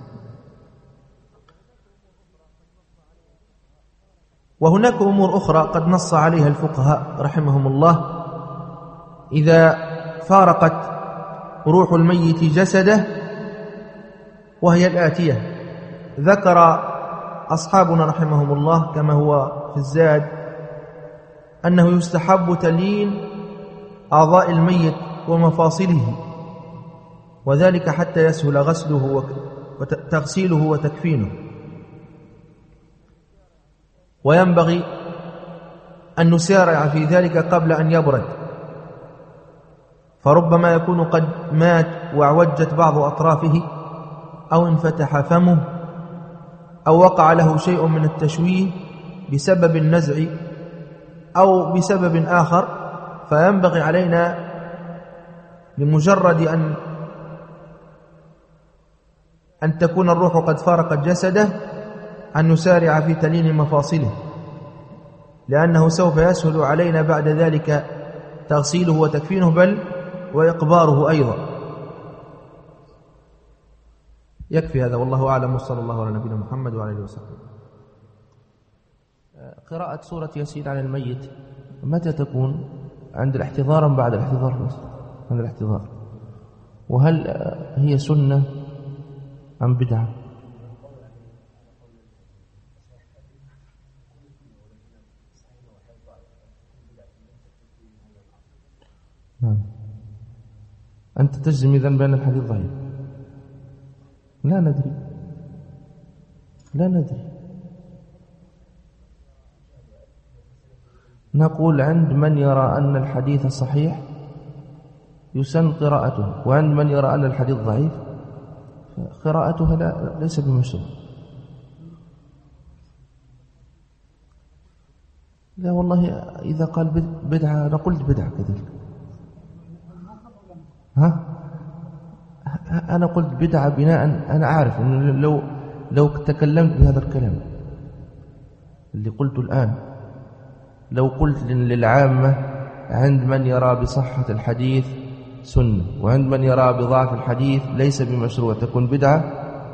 وهناك أمور أخرى قد نص عليها الفقهاء رحمهم الله. إذا فارقت روح الميت جسده، وهي الآتية: ذكر أصحابنا رحمهم الله كما هو في الزاد أنه يستحب تليين أعضاء الميت ومفاصله، وذلك حتى يسهل غسله وتغسيله وتكفينه. وينبغي أن نسارع في ذلك قبل أن يبرد، فربما يكون قد مات واعوجت بعض أطرافه، أو انفتح فمه، أو وقع له شيء من التشويه بسبب النزع أو بسبب آخر. فينبغي علينا لمجرد أن تكون الروح قد فارقت جسده أن نسارع في تلين مفاصله، لأنه سوف يسهل علينا بعد ذلك تغسيله وتكفينه، بل وإقباره أيضا. يكفي هذا والله أعلم، وصلى الله على نبينا محمد وعلى آله وسلم. قراءة سورة ياسين على الميت متى تكون؟ عند الاحتضار أم بعد الاحتضار؟ بس عند الاحتضار. وهل هي سنة أم بدعة؟ نعم. أنت تجزم إذن بأن الحديث ضعيف؟ لا ندري. نقول عند من يرى أن الحديث صحيح يسن قراءته، وعند من يرى أن الحديث ضعيف قراءتها ليس بمشروع. لا والله، إذا قال بدعة أنا قلت بدعة كذلك. أنا قلت بدعة بناء أنا عارف أنه لو تكلمت بهذا الكلام اللي قلته الآن، لو قلت للعامة عند من يرى بصحة الحديث سنة وعند من يرى بضعف الحديث ليس بمشروع تكون بدعة،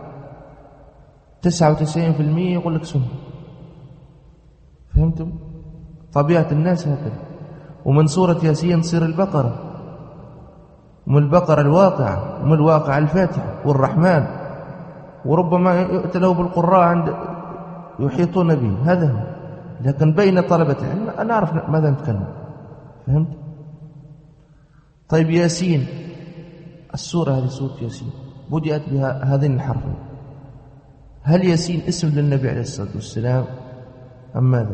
99% يقول لك سنة. فهمتم؟ طبيعة الناس هكذا. ومن سورة ياسين تصير البقرة، ومن البقرة الواقعة، ومن الواقع الفاتحة والرحمن، وربما يؤتى له بالقراء عند يحيطون به. هذا هو. لكن بين طلبة العلم أنا أعرف ماذا نتكلم. فهمت؟ طيب ياسين، السورة هذه سورة ياسين بدأت بها هذين الحرفين، هل ياسين اسم للنبي عليه الصلاة والسلام أم ماذا؟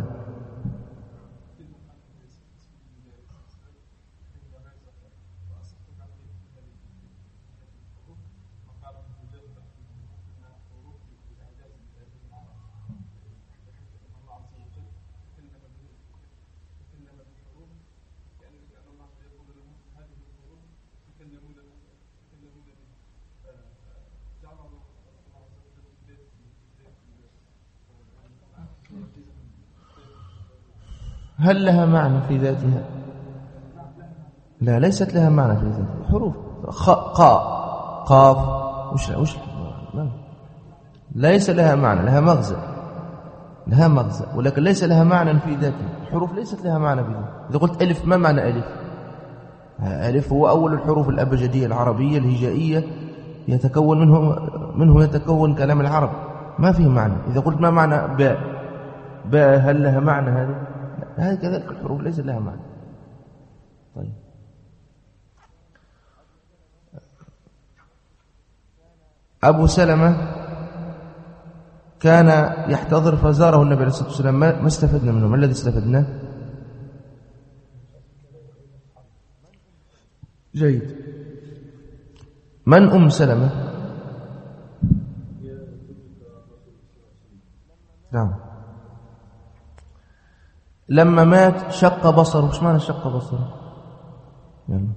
هل لها معنى في ذاتها؟ لا، ليست لها معنى في ذاتها. حروف قاف وش ليس لها معنى، لها مغزى، ولكن ليس لها معنى في ذاتها. الحروف ليست لها معنى في ذاتها. إذا قلت ألف، ما معنى ألف؟ ألف هو أول الحروف الأبجدية العربية الهجائية، يتكون منه يتكون كلام العرب، ما فيه معنى. إذا قلت ما معنى باء هل لها معنى هذه؟ لا، هذه كذلك الحروف ليس لها معنى. طيب، أبو سلمة كان يحتضر فزاره النبي عليه الصلاة والسلام. ما استفدنا منه؟ ما الذي استفدناه؟ جيد. من أم سلمة؟ نعم. لما مات شق بصره. وش معنى شق بصره؟ يلا.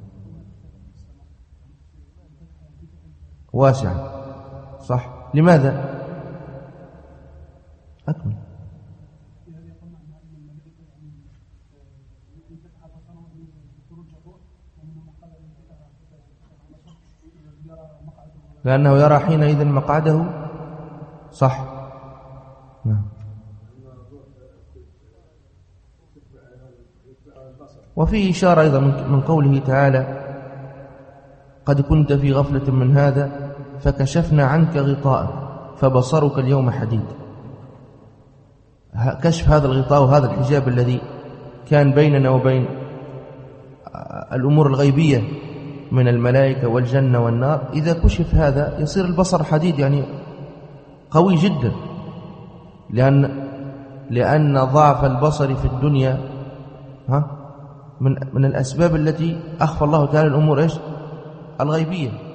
واسع، صح. لماذا؟ أكمل. لأنه يرى حينئذ مقعده، صح. نعم. وفيه إشارة أيضا من قوله تعالى: قد كنت في غفلة من هذا فكشفنا عنك غطاءك فبصرك اليوم حديد. كشف هذا الغطاء وهذا الحجاب الذي كان بيننا وبين الأمور الغيبية من الملائكة والجنة والنار، إذا كشف هذا يصير البصر حديد، يعني قوي جدا، لأن ضعف البصر في الدنيا من الأسباب التي أخفى الله تعالى الأمور الغيبية.